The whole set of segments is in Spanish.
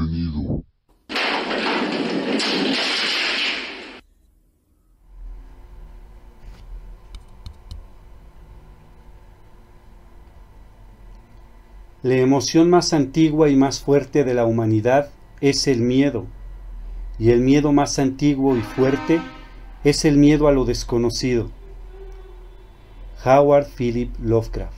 Bienvenido. La emoción más antigua y más fuerte de la humanidad es el miedo, y el miedo más antiguo y fuerte es el miedo a lo desconocido. Howard Philip Lovecraft.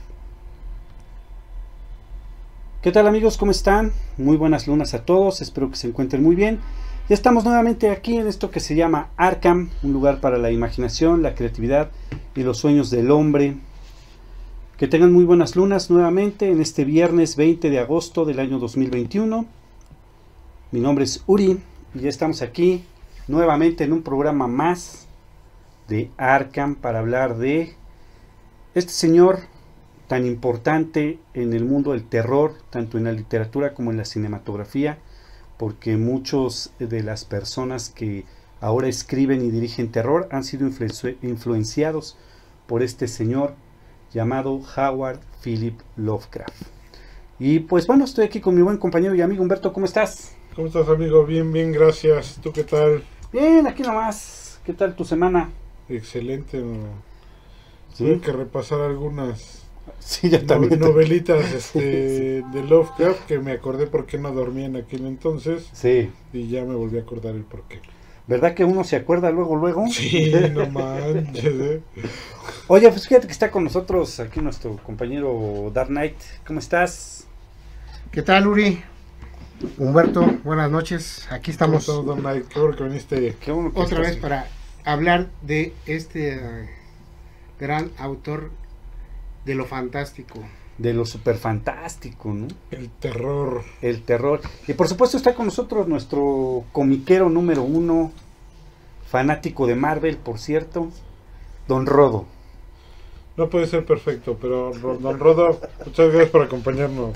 ¿Qué tal, amigos? ¿Cómo están? Muy buenas lunas a todos, espero que se encuentren muy bien. Ya estamos nuevamente aquí en esto que se llama Arkham, un lugar para la imaginación, la creatividad y los sueños del hombre. Que tengan muy buenas lunas nuevamente en este viernes 20 de agosto del año 2021. Mi nombre es Uri y ya estamos aquí nuevamente en un programa más de Arkham para hablar de este señor tan importante en el mundo del terror, tanto en la literatura como en la cinematografía, porque muchos de las personas que ahora escriben y dirigen terror han sido influenciados por este señor llamado Howard Philip Lovecraft. Y pues bueno, estoy aquí con mi buen compañero y amigo Humberto. ¿Cómo estás? ¿Cómo estás, amigo? Bien, bien, gracias. ¿Tú qué tal? Bien, aquí nomás. ¿Qué tal tu semana? Excelente. ¿Sí? Tuve que repasar algunas Sí, yo también. novelitas Sí. de Lovecraft, que me acordé por qué no dormía en aquel entonces. Sí. Y ya me volví a acordar el por qué. ¿Verdad que uno se acuerda luego? Sí, no manches, Oye, pues fíjate que está con nosotros aquí nuestro compañero Dark Knight. ¿Cómo estás? ¿Qué tal, Uri? Humberto, buenas noches. Aquí estamos Don Knight, qué bueno que viniste. Qué bueno que otra estás. vez para hablar de este gran autor de lo fantástico. De lo super fantástico, ¿no? El terror. El terror. Y por supuesto está con nosotros nuestro comiquero número 1, fanático de Marvel, por cierto, Don Rodo. No puede ser perfecto, pero Don Rodo, muchas gracias por acompañarnos.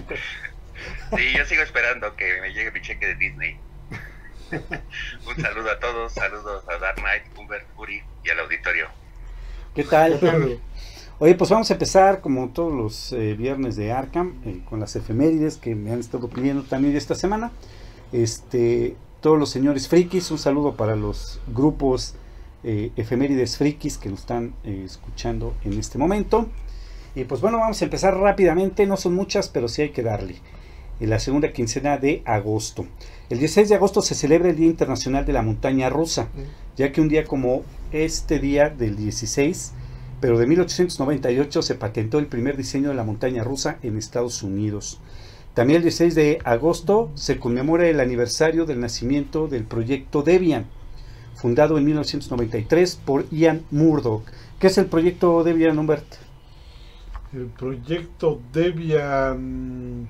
Sí, yo sigo esperando que me llegue mi cheque de Disney. Un saludo a todos, saludos a Dark Knight, Humbert, Uri y al auditorio. ¿Qué tal? Oye, pues vamos a empezar como todos los viernes de Arkham con las efemérides que me han estado pidiendo también esta semana. Todos los señores frikis, un saludo para los grupos efemérides frikis que nos están escuchando en este momento. Y pues bueno, vamos a empezar rápidamente, no son muchas, pero sí hay que darle. En la segunda quincena de agosto. El 16 de agosto se celebra el Día Internacional de la Montaña Rusa, ya que un día como este día del 16, pero de 1898 se patentó el primer diseño de la montaña rusa en Estados Unidos. También el 16 de agosto se conmemora el aniversario del nacimiento del proyecto Debian, fundado en 1993 por Ian Murdock. ¿Qué es el proyecto Debian, Humbert? El proyecto Debian...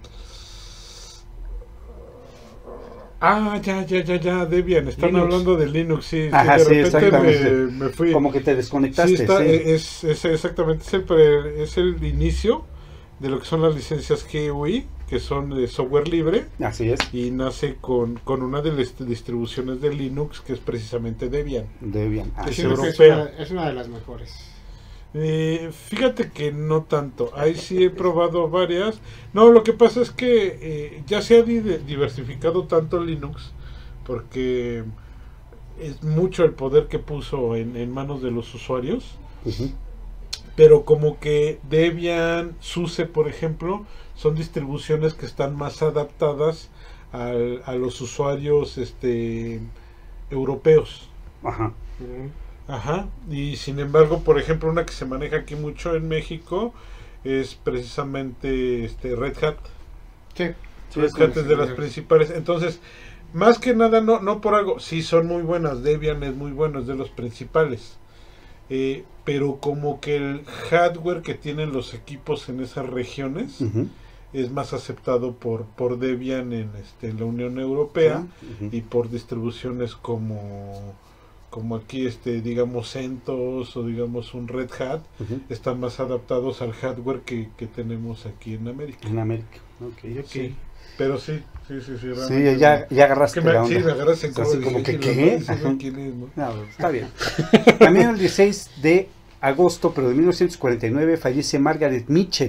ya, Debian. Están Linux. Hablando de Linux, sí. Ajá, de sí, repente exactamente. me fui. Como que te desconectaste. Sí, está, Sí. es exactamente, es el inicio de lo que son las licencias GUI, que son de software libre, Así es. y nace con una de las distribuciones de Linux, que es precisamente Debian. Debian. Es Así Creo que europea. es una de las mejores. Fíjate que no tanto, ahí sí he probado varias. No, lo que pasa es que ya se ha diversificado tanto Linux, porque es mucho el poder que puso en manos de los usuarios. Uh-huh. Pero como que Debian, SUSE, por ejemplo, son distribuciones que están más adaptadas a los usuarios europeos. Ajá. Ajá, y sin embargo, por ejemplo, una que se maneja aquí mucho en México es precisamente Red Hat. Sí. Red Hat es de las principales. Entonces, más que nada, no por algo, sí son muy buenas, Debian es muy bueno, es de los principales. Pero como que el hardware que tienen los equipos en esas regiones Uh-huh. es más aceptado por Debian en la Unión Europea, Uh-huh. y por distribuciones como aquí digamos CentOS o digamos un Red Hat, Uh-huh. están más adaptados al hardware que tenemos aquí en América. En América. Ok. Sí, pero sí, Sí, realmente ya agarraste que me, la onda. sí, me agarras en O sea, así como que, ¿qué? Ajá. ¿Quién es, no? No, está bien. También el 16 de agosto, pero de 1949, fallece Margaret Mitchell,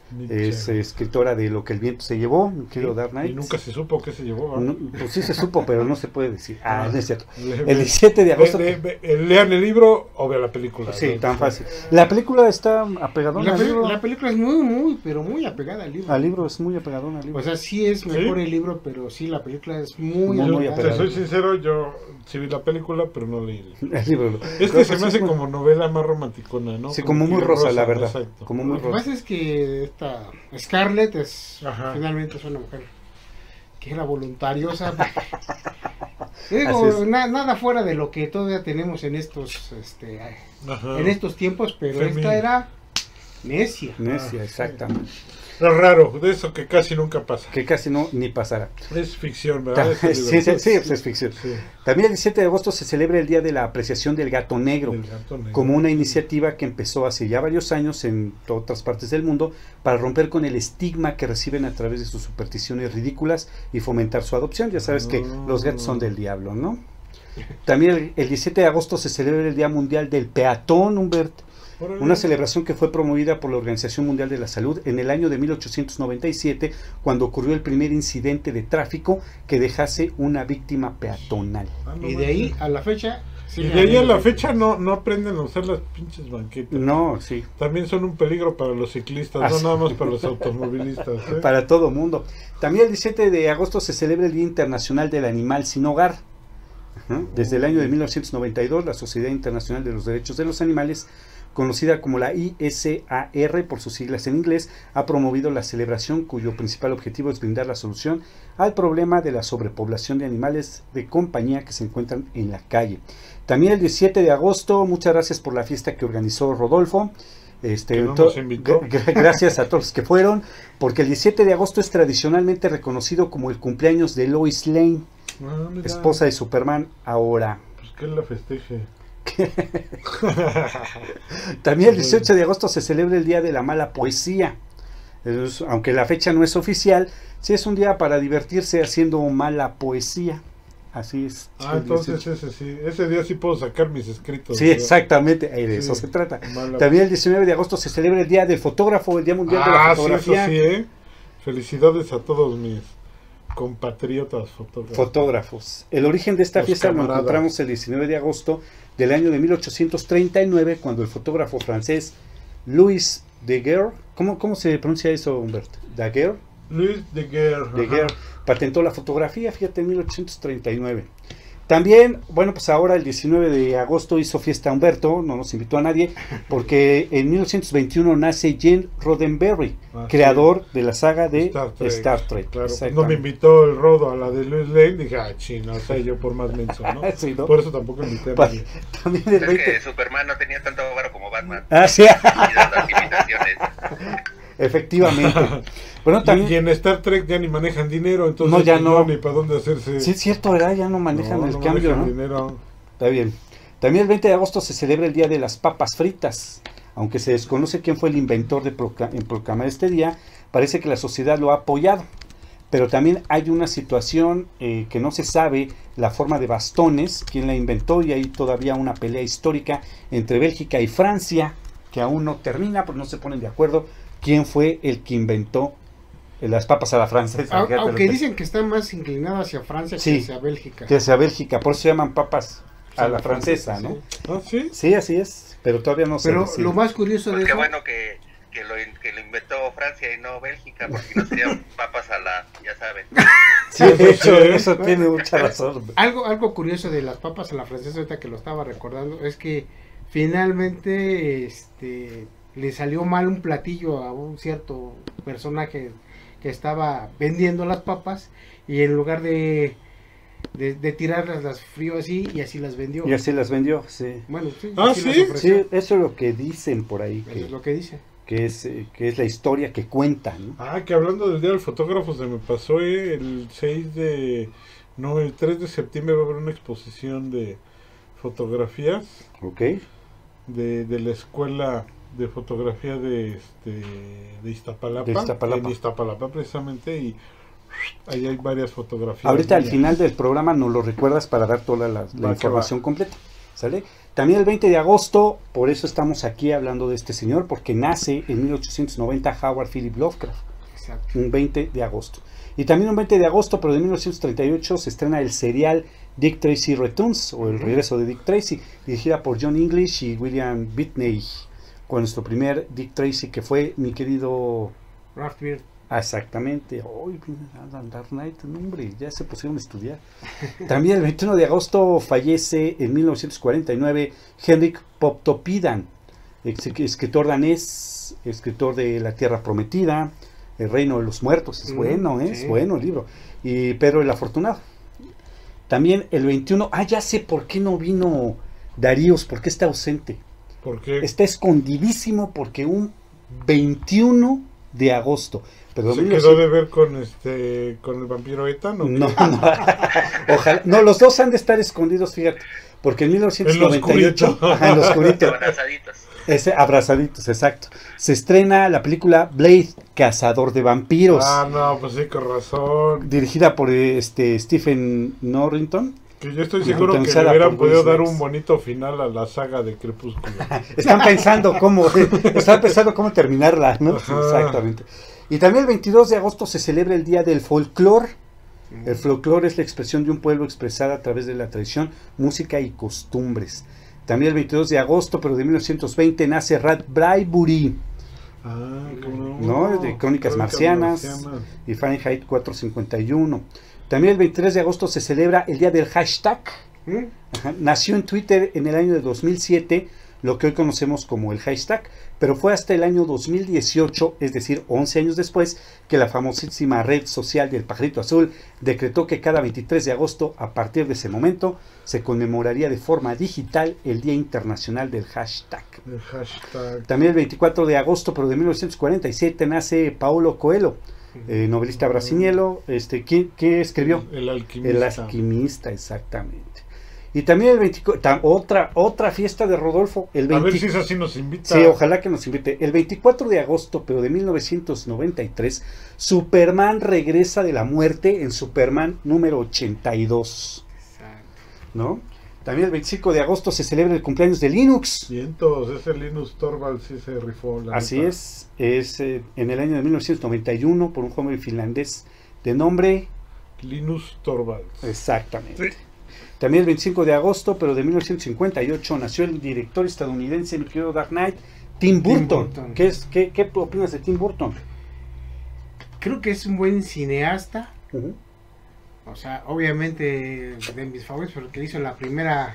es escritora de Lo que el viento se llevó, mi querido Dark Knight. Y nunca se supo qué se llevó, ¿verdad? No, pues sí se supo, pero no se puede decir. No es cierto. El 17 de agosto. Lean el libro o vean la película. Sí, ¿no? tan fácil. La película está apegadona al libro. La película es muy, pero muy apegada al libro. Al libro es muy apegadona al libro. O sea, sí es mejor el libro, pero sí, la película es muy Te soy sincero, yo sí vi la película, pero no leí el libro. Es que se me hace como novela más romanticona, ¿no? Sí, como muy rosa, la verdad. Exacto. Como muy Lo que pasa es que esta Scarlett finalmente es una mujer que era voluntariosa. Digo, nada fuera de lo que todavía tenemos en estos tiempos, pero esta era necia. Necia, exactamente. Lo raro, de eso que casi nunca pasa. Que casi no, ni pasará. Es ficción, ¿verdad? Sí, es ficción. Sí. También el 17 de agosto se celebra el Día de la Apreciación del Gato Negro, como una iniciativa que empezó hace ya varios años en otras partes del mundo para romper con el estigma que reciben a través de sus supersticiones ridículas y fomentar su adopción. Ya sabes que los gatos son del diablo, ¿no? También el 17 de agosto se celebra el Día Mundial del Peatón, Humberto. Una celebración que fue promovida por la Organización Mundial de la Salud en el año de 1897, cuando ocurrió el primer incidente de tráfico que dejase una víctima peatonal. Y de ahí a la fecha... Sí, y de ahí a la fecha no aprenden a usar las pinches banquetas. No, sí. También son un peligro para los ciclistas, no nada más para los automovilistas. Para todo mundo. También el 17 de agosto se celebra el Día Internacional del Animal Sin Hogar. Desde el año de 1992, la Sociedad Internacional de los Derechos de los Animales, conocida como la ISAR por sus siglas en inglés, ha promovido la celebración cuyo principal objetivo es brindar la solución al problema de la sobrepoblación de animales de compañía que se encuentran en la calle. También el 17 de agosto, muchas gracias por la fiesta que organizó Rodolfo. Gracias a todos los que fueron, porque el 17 de agosto es tradicionalmente reconocido como el cumpleaños de Lois Lane, esposa de Superman ahora. Pues que él la festeje. También el 18 de agosto se celebra el Día de la Mala Poesía. Aunque la fecha no es oficial, sí es un día para divertirse haciendo mala poesía. Así es. Entonces ese día sí puedo sacar mis escritos. Sí, exactamente, de eso se trata. También el 19 de agosto se celebra el Día del Fotógrafo, el Día Mundial de la Fotografía. Sí, eso sí, Felicidades a todos mis compatriotas fotógrafos. El origen de esta fiesta lo encontramos el 19 de agosto del año de 1839, cuando el fotógrafo francés Louis Daguerre, ¿cómo se pronuncia eso, Humberto? Daguerre. Louis Daguerre patentó la fotografía, fíjate, en 1839. También, bueno, pues ahora el 19 de agosto hizo fiesta Humberto, no nos invitó a nadie, porque en 1921 nace Gene Roddenberry, creador de la saga de Star Trek. Claro, no me invitó el Rodo a la de Lois Lane, dije, chino, o sea, yo por más menso, ¿no? Sí, ¿no? Por eso tampoco invité a nadie. También el 20... que Superman no tenía tanto varo como Batman. Sí. Y las imitaciones. Efectivamente. Bueno, también... y en Star Trek ya ni manejan dinero, entonces no, ya no ni para dónde hacerse. Sí, es cierto, ¿verdad? Ya no manejan el cambio, ¿no? Dinero. Está bien. También el 20 de agosto se celebra el Día de las Papas Fritas. Aunque se desconoce quién fue el inventor en proclamar este día, parece que la sociedad lo ha apoyado. Pero también hay una situación que no se sabe la forma de bastones, quién la inventó, y hay todavía una pelea histórica entre Bélgica y Francia, que aún no termina, porque no se ponen de acuerdo quién fue el que inventó las papas a la francesa. Aunque dicen que está más inclinado hacia Francia que hacia Bélgica. Que hacia Bélgica, por eso se llaman papas a la francesa, ¿no? Sí. Sí, así es, pero todavía no sé. Pero lo más curioso de eso... Qué bueno que lo inventó Francia y no Bélgica, porque no serían papas a la, ya saben. Sí, de hecho, eso tiene mucha razón. Algo curioso de las papas a la francesa, ahorita que lo estaba recordando, es que finalmente le salió mal un platillo a un cierto personaje que estaba vendiendo las papas, y en lugar de tirarlas, las frío así, y así las vendió. Y así las vendió, sí. Bueno, sí. Sí, eso es lo que dicen por ahí. Eso es lo que dice. Que es la historia que cuentan, ¿no? Que hablando del Día del Fotógrafo, se me pasó el 3 de septiembre va a haber una exposición de fotografías. Ok. De la escuela de fotografía de Iztapalapa. En Iztapalapa precisamente, y ahí hay varias fotografías. Ahorita al final del programa nos lo recuerdas para dar toda la información completa. ¿Sale? También el 20 de agosto, por eso estamos aquí hablando de este señor, porque nace en 1890 Howard Philip Lovecraft. Exacto. Un 20 de agosto. Y también un 20 de agosto, pero de 1938, se estrena el serial Dick Tracy Returns, o El regreso de Dick Tracy, dirigida por John English y William Whitney, con nuestro primer Dick Tracy, que fue mi querido... Ralph Beard. Exactamente. Hoy Dark Knight, hombre, ya se pusieron a estudiar. También el 21 de agosto fallece en 1949 Henrik Pontoppidan, escritor danés, escritor de La Tierra Prometida, El Reino de los Muertos. Es bueno, es bueno el libro. Y Pedro el Afortunado. También el 21, ya sé por qué no vino Daríos, por qué está ausente. ¿Por qué? Está escondidísimo porque un 21 de agosto. Pero ¿Se quedó de ver con el vampiro Ethan? No, ojalá. No, los dos han de estar escondidos, fíjate. Porque en 1998, en lo oscurito, abrazaditos, exacto. Se estrena la película Blade, Cazador de Vampiros. No, pues sí, con razón. Dirigida por Stephen Norrington. Que yo estoy seguro que le hubieran podido dar un bonito final a la saga de Crepúsculo. Están pensando cómo terminarla, ¿no? Ajá. Exactamente. Y también el 22 de agosto se celebra el Día del Folclor. El folclore es la expresión de un pueblo expresada a través de la tradición, música y costumbres. También el 22 de agosto, pero de 1920, nace Ray Bradbury, ¿no? De Crónicas Marcianas y Fahrenheit 451. También el 23 de agosto se celebra el Día del Hashtag. Nació en Twitter en el año de 2007, lo que hoy conocemos como el hashtag, pero fue hasta el año 2018, es decir, 11 años después, que la famosísima red social del Pajarito Azul decretó que cada 23 de agosto, a partir de ese momento, se conmemoraría de forma digital el Día Internacional del Hashtag. También el 24 de agosto, pero de 1947, nace Paulo Coelho, novelista brasileño. ¿Qué escribió? El Alquimista. El Alquimista, exactamente. Y también el 24, otra fiesta de Rodolfo. A ver si eso sí nos invita. Sí, ojalá que nos invite. El 24 de agosto, pero de 1993, Superman regresa de la muerte en Superman número 82. Exacto. ¿No? También el 25 de agosto se celebra el cumpleaños de Linux. Cientos, ese Linus Torvalds sí se rifó. Así neta. Es en el año de 1991 por un joven finlandés de nombre... Linus Torvalds. Exactamente. Sí. También el 25 de agosto, pero de 1958, nació el director estadounidense, mi querido Dark Knight, Tim Burton. ¿Qué opinas de Tim Burton? Creo que es un buen cineasta. Uh-huh. O sea, obviamente de mis favoritos, porque hizo la primera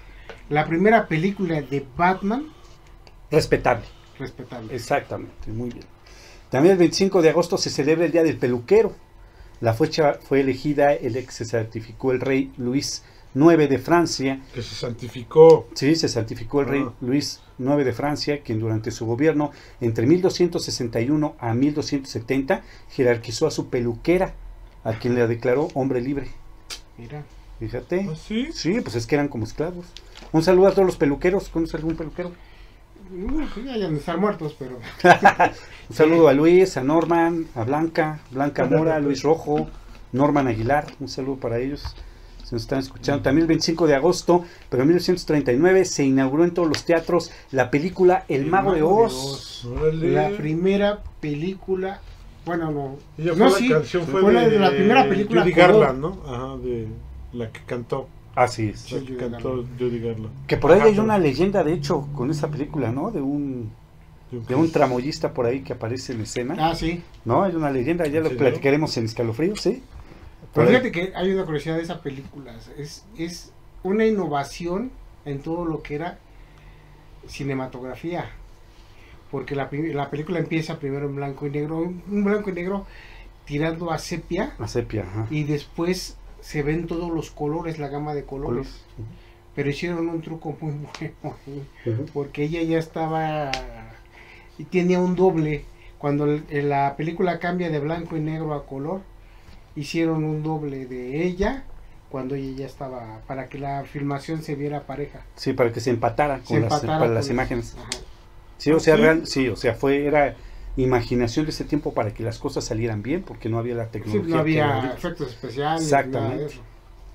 película de Batman. Respetable. Exactamente, muy bien. También el 25 de agosto se celebra el Día del Peluquero. La fecha fue elegida, se santificó el rey Luis IX de Francia. Que se santificó. Sí, se santificó el rey Luis IX de Francia, quien durante su gobierno, entre 1261 a 1270, jerarquizó a su peluquera, a quien le declaró hombre libre. Mira. Fíjate. ¿Ah, sí? Sí, pues es que eran como esclavos. Un saludo a todos los peluqueros. ¿Conoces algún peluquero? Ya han de estar muertos, pero... Un saludo a Luis, a Norman, a Blanca Mora, a Luis Rojo, Norman Aguilar. Un saludo para ellos. Se nos están escuchando. También el 25 de agosto, pero en 1939, se inauguró en todos los teatros la película El Mago de Oz. La primera película... Bueno, no. Ella no, fue sí, la canción fue de la primera película. Judy Garland, ¿no? Ajá, de la que cantó. Así es. La que cantó Judy Garland. Que por ahí hay una leyenda, de hecho, con esa película, ¿no? De un tramoyista por ahí que aparece en escena. Ah, sí. ¿No? Hay una leyenda, ya lo platicaremos en Escalofrío, ¿sí? Pero fíjate que hay una curiosidad de esa película. Es una innovación en todo lo que era cinematografía. Porque la película empieza primero en blanco y negro, un blanco y negro tirando a sepia. A sepia, ajá. Y después se ven todos los colores, la gama de colores. Uh-huh. Pero hicieron un truco muy bueno, porque ella ya estaba y tenía un doble. Cuando la película cambia de blanco y negro a color, hicieron un doble de ella cuando ella ya estaba, para que la filmación se viera pareja. Sí, para que se empatara con las imágenes. Ajá. Sí, o sea, era imaginación de ese tiempo para que las cosas salieran bien, porque no había la tecnología. Sí, no había efectos especiales. Exactamente. Nada de eso.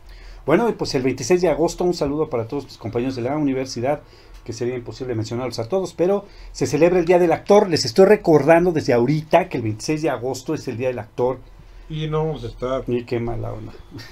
Bueno, y pues el 26 de agosto, un saludo para todos mis compañeros de la universidad, que sería imposible mencionarlos a todos, pero se celebra el Día del Actor. Les estoy recordando desde ahorita que el 26 de agosto es el Día del Actor. Y no vamos a estar. Y qué mala onda.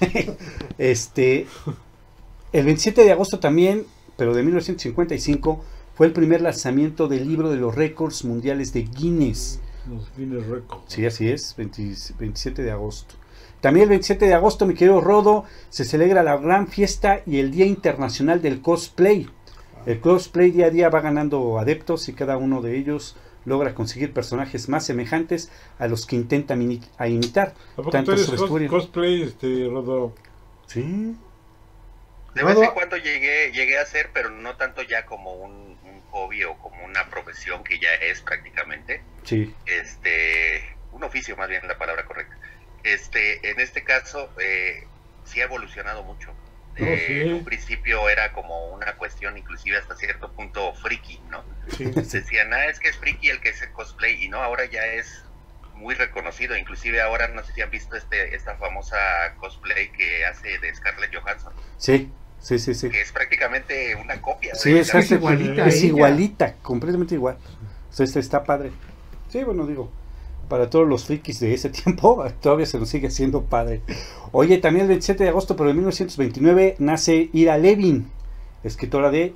El 27 de agosto también, pero de 1955, fue el primer lanzamiento del libro de los récords mundiales de Guinness. Los Guinness Records. Sí, así es, 27 de agosto. También el 27 de agosto, mi querido Rodo, se celebra la gran fiesta y el Día Internacional del Cosplay. El cosplay día a día va ganando adeptos y cada uno de ellos logra conseguir personajes más semejantes a los que intenta imitar. ¿A poco Tanto tú eres su vestuario- cosplay, Rodo? Sí. De vez en cuando llegué a hacer, pero no tanto ya como un hobby o como una profesión que ya es prácticamente. Sí. Un oficio, más bien la palabra correcta. En este caso, sí ha evolucionado mucho. Sí. En un principio era como una cuestión inclusive hasta cierto punto friki, ¿no? Sí. Decían, es que es friki el que hace cosplay, y no, ahora ya es muy reconocido. Inclusive ahora no sé si han visto esta famosa cosplay que hace de Scarlett Johansson, Sí. que es prácticamente una copia. Sí, de es Scarlett. igualita. es ella. igualita, completamente igual. O sea, está padre. Sí, bueno, digo, para todos los frikis de ese tiempo, todavía se nos sigue haciendo padre. Oye, también el 27 de agosto, pero de 1929, nace Ira Levin, escritor de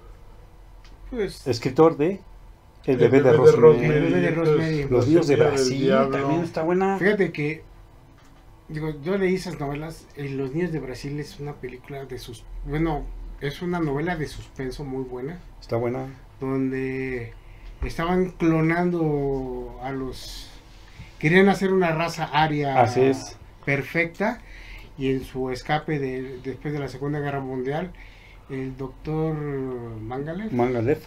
El bebé de Rosemary. El bebé de Rosemary. Los niños de Semilla del Brasil, Diablo. también está buena. Fíjate que, yo leí esas novelas, Los Niños de Brasil es una película de es una novela de suspenso muy buena, Está buena. donde estaban clonando querían hacer una raza aria Así es. perfecta, y en su escape después de la Segunda Guerra Mundial, el doctor Mangalev, Mangalev.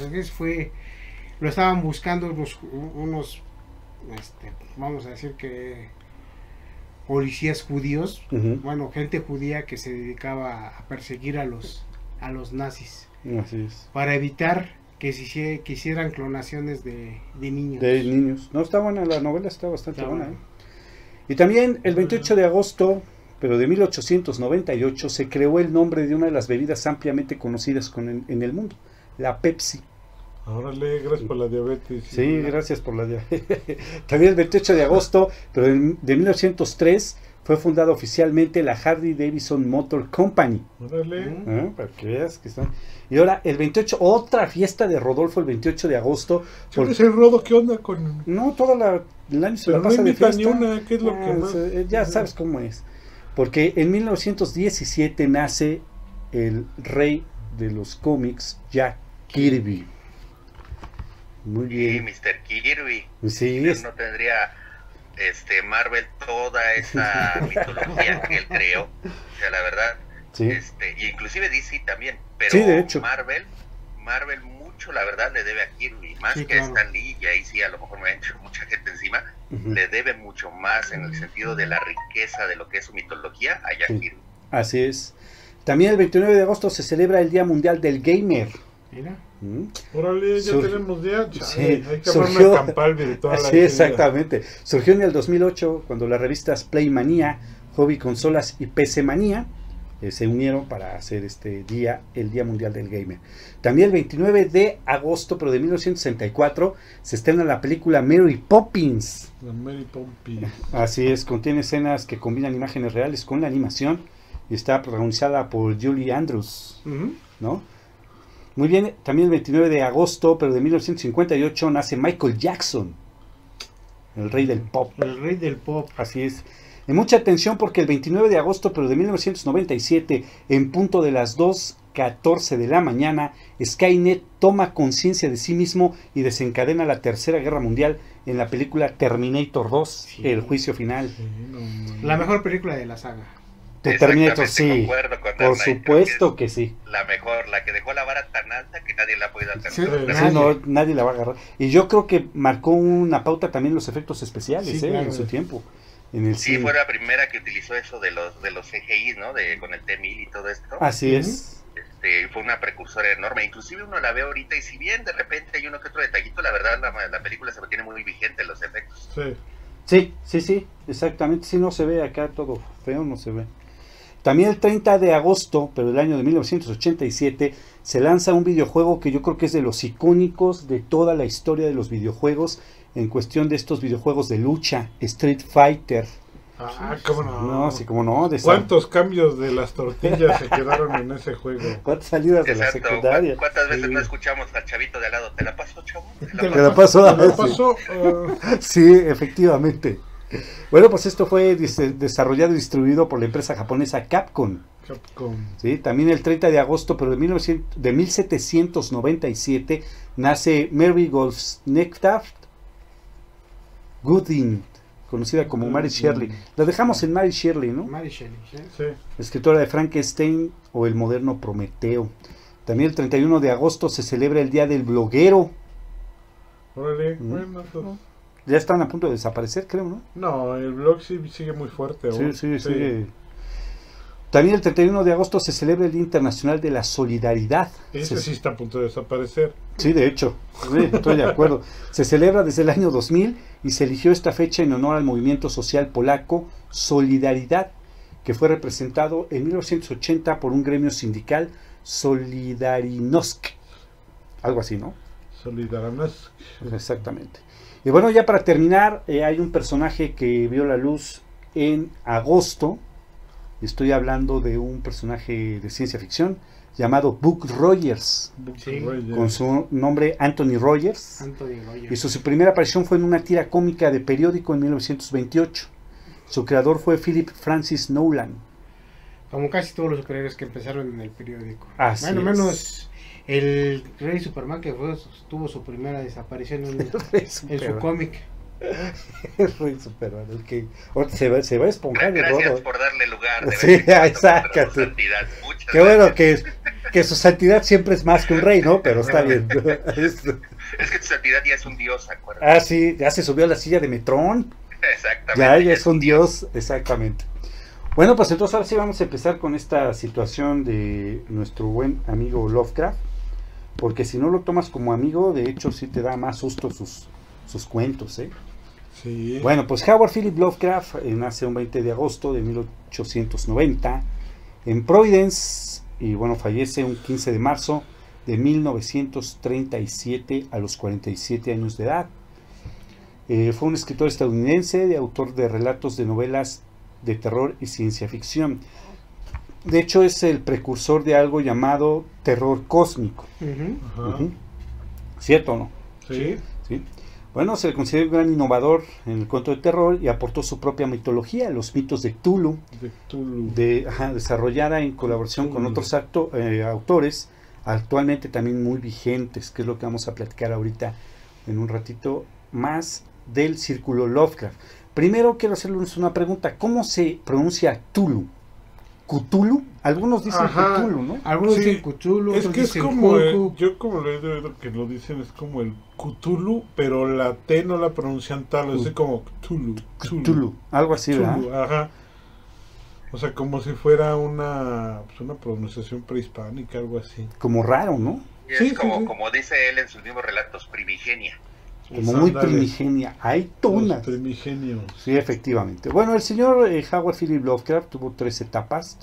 lo estaban buscando unos vamos a decir que policías judíos, Ujú. bueno, gente judía que se dedicaba a perseguir a los nazis, Así es. para evitar que hicieran clonaciones de niños. De niños. No, está buena, la novela está bastante Está buena. buena. Y también el 28 de agosto, pero de 1898, se creó el nombre de una de las bebidas ampliamente conocidas en el mundo, la Pepsi. Órale, gracias por la diabetes. Sí, gracias por la También el 28 de agosto, pero de 1903, fue fundada oficialmente la Harley Davidson Motor Company. Órale. Para que veas que están. Y ahora el 28, otra fiesta de Rodolfo el 28 de agosto. ¿Qué es el Rodo? ¿Qué onda con...? No, todo el año se Pero la no pasa de invita fiesta. ni una, ¿qué es lo que más? Ya sabes cómo es. Porque en 1917 nace el rey de los cómics, Jack Kirby. Muy Sí, bien. Mr. Kirby. Sí, No tendría Marvel toda esa mitología que él creó. O sea, la verdad, sí. y inclusive DC también, pero Sí, de hecho. Marvel mucho, la verdad, le debe a Kirby, más Sí, que a claro. Stan Lee, y ahí sí a lo mejor me ha hecho mucha gente encima, Ujú. le debe mucho más en el sentido de la riqueza de lo que es su mitología a Jack Sí. Kirby. Así es. También el 29 de agosto se celebra el Día Mundial del Gamer. Mira, ¿Mm? Órale, ya Sur- tenemos día. Sí, Hay que armar surgió- una campal virtual. Sí, ahí, exactamente. Surgió en el 2008 cuando las revistas Playmania, Hobby Consolas y PC Manía se unieron para hacer este día, el Día Mundial del Gamer. También el 29 de agosto, pero de 1964, se estrena la película Mary Poppins. La Mary Poppins. Así es, contiene escenas que combinan imágenes reales con la animación y está protagonizada por Julie Andrews, ¿no? Muy bien, también el 29 de agosto, pero de 1958, nace Michael Jackson, el rey del pop. el rey del pop. Así es. Y mucha atención porque el 29 de agosto, pero de 1997, en punto de las 2:14 de la mañana, Skynet toma conciencia de sí mismo y desencadena la Tercera Guerra Mundial en la película Terminator 2, Sí. El juicio final. Sí, no, man. La mejor película de la saga. De Terminator, sí. Concuerdo con Por Dark Knight, supuesto creo que sí. es la mejor, la que dejó la vara tan alta que nadie la ha podido alcanzar. Sí, Sí, Sí, no, nadie la va a agarrar. Y yo creo que marcó una pauta también los efectos especiales, Sí, claro. en su tiempo. En el Sí, cine. fue la primera que utilizó eso de los CGI, ¿no? Con el T-1000 y todo esto. Así es. Fue una precursora enorme. Inclusive uno la ve ahorita y si bien de repente hay uno que otro detallito, la verdad la película se mantiene muy vigente, los efectos. Sí. Sí, exactamente. Si no se ve acá todo feo, no se ve. También el 30 de agosto, pero del año de 1987, se lanza un videojuego que yo creo que es de los icónicos de toda la historia de los videojuegos, en cuestión de estos videojuegos de lucha, Street Fighter. Ah, cómo no. No, sí, cómo no. ¿Cuántos cambios de las tortillas se quedaron en ese juego? ¿Cuántas salidas de la Exacto. secundaria? ¿Cuántas veces Sí. no escuchamos al chavito de al lado? ¿Te la paso, chavo? Te la pasó. ¿Qué pasó? Sí, efectivamente. Bueno, pues esto fue desarrollado y distribuido por la empresa japonesa Capcom. Capcom. Sí, también el 30 de agosto, pero de 1797, nace Mary Wollstonecraft Gooding, conocida como Mary Shelley. La dejamos en Mary Shelley, ¿no? Mary Shelley, ¿sí? Sí. Escritora de Frankenstein o el moderno Prometeo. También el 31 de agosto se celebra el Día del Bloguero. Órale, bueno, pues, Ya están a punto de desaparecer, creo, ¿no? no, el blog sí sigue muy fuerte aún. Sí. También el 31 de agosto se celebra el Día Internacional de la Solidaridad. Ese sí está a punto de desaparecer. Sí, de hecho, sí, estoy de acuerdo. Se celebra desde el año 2000 y se eligió esta fecha en honor al movimiento social polaco Solidaridad, que fue representado en 1980 por un gremio sindical, Solidarność. Algo así, ¿no? Solidarność. Exactamente. Y bueno, ya para terminar, hay un personaje que vio la luz en agosto. Estoy hablando de un personaje de ciencia ficción llamado Buck Rogers, Sí. con su nombre Anthony Rogers. Anthony Rogers. Y su primera aparición fue en una tira cómica de periódico en 1928. Su creador fue Philip Francis Nolan. Como casi todos los superhéroes que empezaron en el periódico. Así Bueno, es. menos el Rey Superman, que tuvo su primera desaparición en su cómic. El Rey Superman, el que se va a esponjar de Gracias todo. por darle lugar. De Sí, vez en cuando, exacto. para su santidad. Muchas Qué bueno gracias. que su santidad siempre es más que un rey, ¿no? Pero está bien. Es que tu santidad ya es un dios, acuérdate. Ah, sí, ya se subió a la silla de Metrón. Exactamente. Ya es un dios, exactamente. Bueno, pues entonces ahora sí vamos a empezar con esta situación de nuestro buen amigo Lovecraft, porque si no lo tomas como amigo, de hecho sí te da más susto sus cuentos, ¿eh? Sí. Bueno, pues Howard Philip Lovecraft nace un 20 de agosto de 1890 en Providence y bueno, fallece un 15 de marzo de 1937 a los 47 años de edad. Fue un escritor estadounidense, de autor de relatos de novelas de terror y ciencia ficción. De hecho, es el precursor de algo llamado terror cósmico. Ujú. Ajá. Ujú. ¿Cierto o no? Sí. ¿Sí? Bueno, se le considera un gran innovador en el cuento de terror y aportó su propia mitología, los mitos de Cthulhu, De Cthulhu. desarrollada en colaboración con otros autores, actualmente también muy vigentes, que es lo que vamos a platicar ahorita en un ratito más del círculo Lovecraft. Primero quiero hacerles una pregunta, ¿cómo se pronuncia Cthulhu? ¿Cthulhu? Algunos dicen Ajá. Cthulhu, ¿no? Algunos Sí, dicen Cthulhu, Es otros que es dicen como, Cthulhu. yo como lo he oído que lo dicen, es como el Cthulhu, pero la T no la pronuncian tal, es como Cthulhu. Cthulhu, algo así, ¿verdad? Cthulhu, ajá. O sea, como si fuera una pronunciación prehispánica, algo así. Como raro, ¿no? Y es Sí, sí, como, sí. como dice él en sus mismos relatos, primigenia. Como muy Ándale. primigenia. Hay Los tonas. primigenios. Sí, efectivamente. Bueno, el señor Howard Philip Lovecraft tuvo 3 etapas.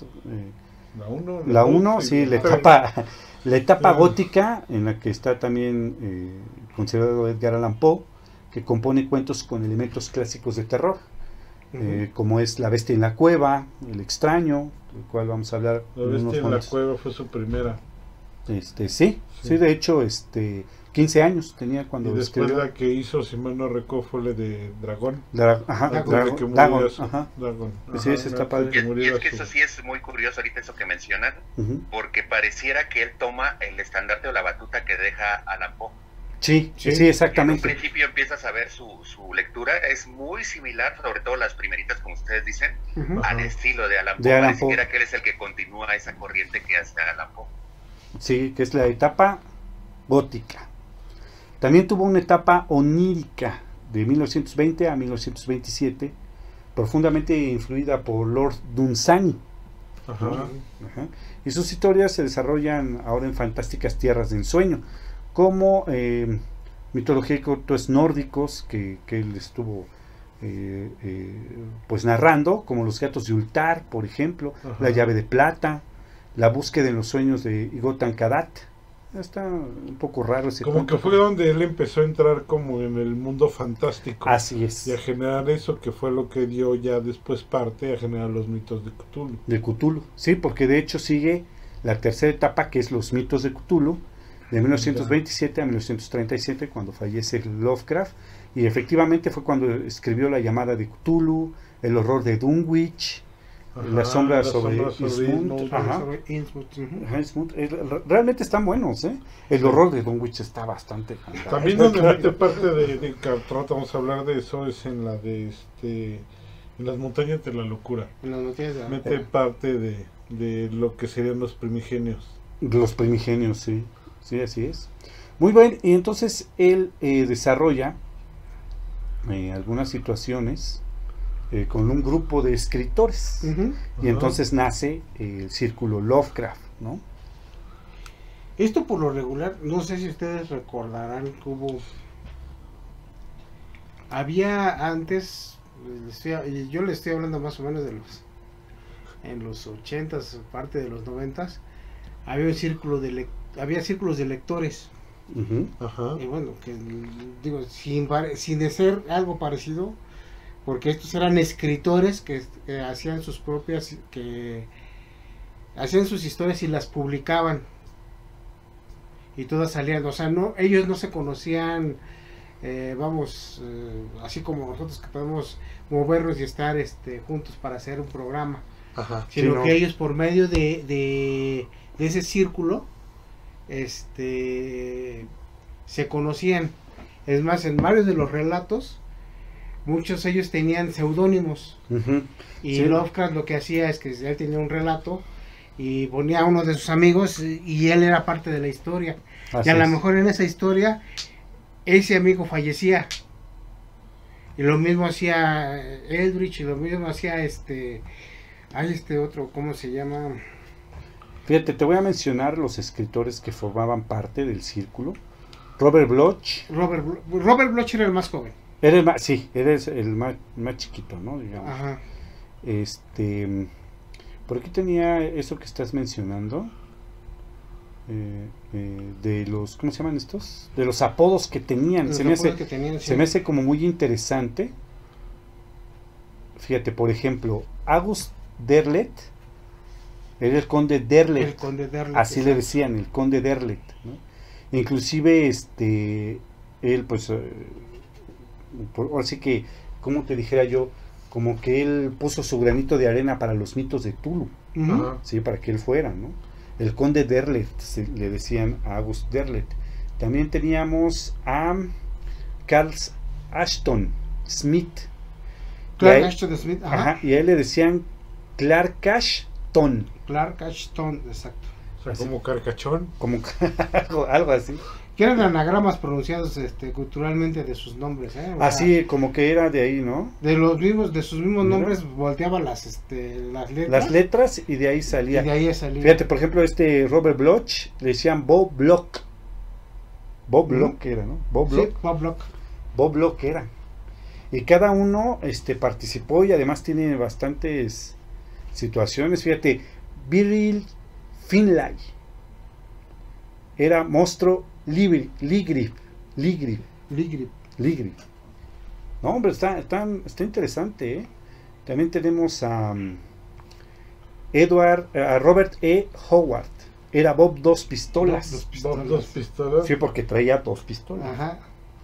La 1, sí, la etapa gótica, en la que está también considerado Edgar Allan Poe, que compone cuentos con elementos clásicos de terror, como es La bestia en la cueva, El extraño, del cual vamos a hablar La en unos bestia en la momentos. cueva fue su primera. Sí, de hecho, 15 años tenía cuando Y después escribió. la que hizo, si mal no recuerdo, fue la de Dragón. Ajá, Antes de que Dagon, muriera su- ajá. Dragón. Sí, ese está padre. Y, Que y muriera es que su- eso sí es muy curioso ahorita eso que mencionan, Ujú. porque pareciera que él toma el estandarte o la batuta que deja Allan Poe. Sí, Sí. sí, En un exactamente. principio empiezas a ver su lectura, es muy similar, sobre todo las primeritas, como ustedes dicen, Ujú. Ajá. al estilo de Allan De Poe. Allan Poe. Pareciera que él es el que continúa esa corriente que hace Allan Poe. Sí, que es la etapa gótica. También tuvo una etapa onírica de 1920 a 1927, profundamente influida por Lord Dunsany. Ajá. Ajá. Y sus historias se desarrollan ahora en fantásticas tierras de ensueño, como mitología y cuentos nórdicos que él estuvo pues narrando, como Los gatos de Ultar, por ejemplo, Ajá. La llave de plata, La búsqueda en los sueños de Igotan Kadat. Está un poco raro ese Como cuento. que fue donde él empezó a entrar como en el mundo fantástico. Así es. Y a generar eso, que fue lo que dio ya después parte a generar los mitos de Cthulhu. De Cthulhu, sí, porque de hecho sigue la tercera etapa, que es los mitos de Cthulhu, de 1927 a 1937, cuando fallece Lovecraft, y efectivamente fue cuando escribió La llamada de Cthulhu, El horror de Dunwich, La sombra sobre Innsmouth. Innsmouth. Ajá. Sobre Innsmouth, ujú. Ajá, realmente están buenos, ¿eh? El horror de Dunwich está bastante fantástico. También donde mete parte de que vamos a hablar de eso es en la de en las montañas de la locura. En las noticias de Mete parte de lo que serían los primigenios. Los primigenios, sí. Sí, así es. Muy bien, y entonces él desarrolla algunas situaciones con un grupo de escritores. Ujú. Y entonces nace el círculo Lovecraft, ¿no? Esto por lo regular, no sé si ustedes recordarán que había antes, yo le estoy hablando más o menos de en los 80s, parte de los 90s, había un círculo había círculos de lectores. Ujú. Ajá. Y bueno, que digo, sin de ser algo parecido, porque estos eran escritores que hacían sus propias, que hacían sus historias y las publicaban. Y todas salían, o sea, no, ellos no se conocían, así como nosotros que podemos movernos y estar juntos para hacer un programa, Ajá. sino Sí, ¿no? que ellos por medio de ese círculo se conocían. Es más, en varios de los relatos muchos de ellos tenían seudónimos, Ujú. y Sí. Lovecraft lo que hacía es que él tenía un relato y ponía a uno de sus amigos y él era parte de la historia, Así y a lo es. mejor en esa historia ese amigo fallecía, y lo mismo hacía Eldritch, y lo mismo hacía hay otro, ¿cómo se llama? Fíjate, te voy a mencionar los escritores que formaban parte del círculo. Robert Bloch. Robert Bloch era el más joven. Sí, eres el más chiquito, ¿no? Digamos. Ajá. Por aquí tenía eso que estás mencionando. De los, ¿cómo se llaman estos? De los apodos que tenían. Los Se me apodos hace, que tenían, sí. se me hace como muy interesante. Fíjate, por ejemplo, August Derlet era el conde Derlet. El conde Derlet, Así le exacto. decían, el conde Derlet, ¿no? Inclusive él pues así que, como te dijera yo, como que él puso su granito de arena para los mitos de Tulu, Ujú. Ajá. sí, para que él fuera, ¿no? El conde Derlet, le decían a August Derlet. También teníamos a Carl Ashton Smith. Clark Y a él- Ashton Smith, ajá. ajá, y a él le decían Clark Ashton, Clark Ashton, exacto. O sea, Así. como carcachón. como algo así. Que eran anagramas pronunciados culturalmente de sus nombres, ¿eh? O sea, Así como que era de ahí, ¿no? de sus mismos Mira. nombres volteaba las letras. Las letras y de ahí Y salía. de ahí salía. Fíjate, por ejemplo, Robert Bloch le decían Bob Bloch. Bob Ujú. Bloch era, ¿no? Bob Sí, Bloch. Bob Bloch. Bob Bloch era. Y cada uno participó y además tiene bastantes situaciones. Fíjate, Birril Finlay era monstruo Ligrip. Ligrip. No, hombre, está interesante, ¿eh? También tenemos a Robert E. Howard. Era Bob Dos Pistolas. Dos Bob pistolas. dos pistolas. Sí, porque traía dos pistolas. Ajá.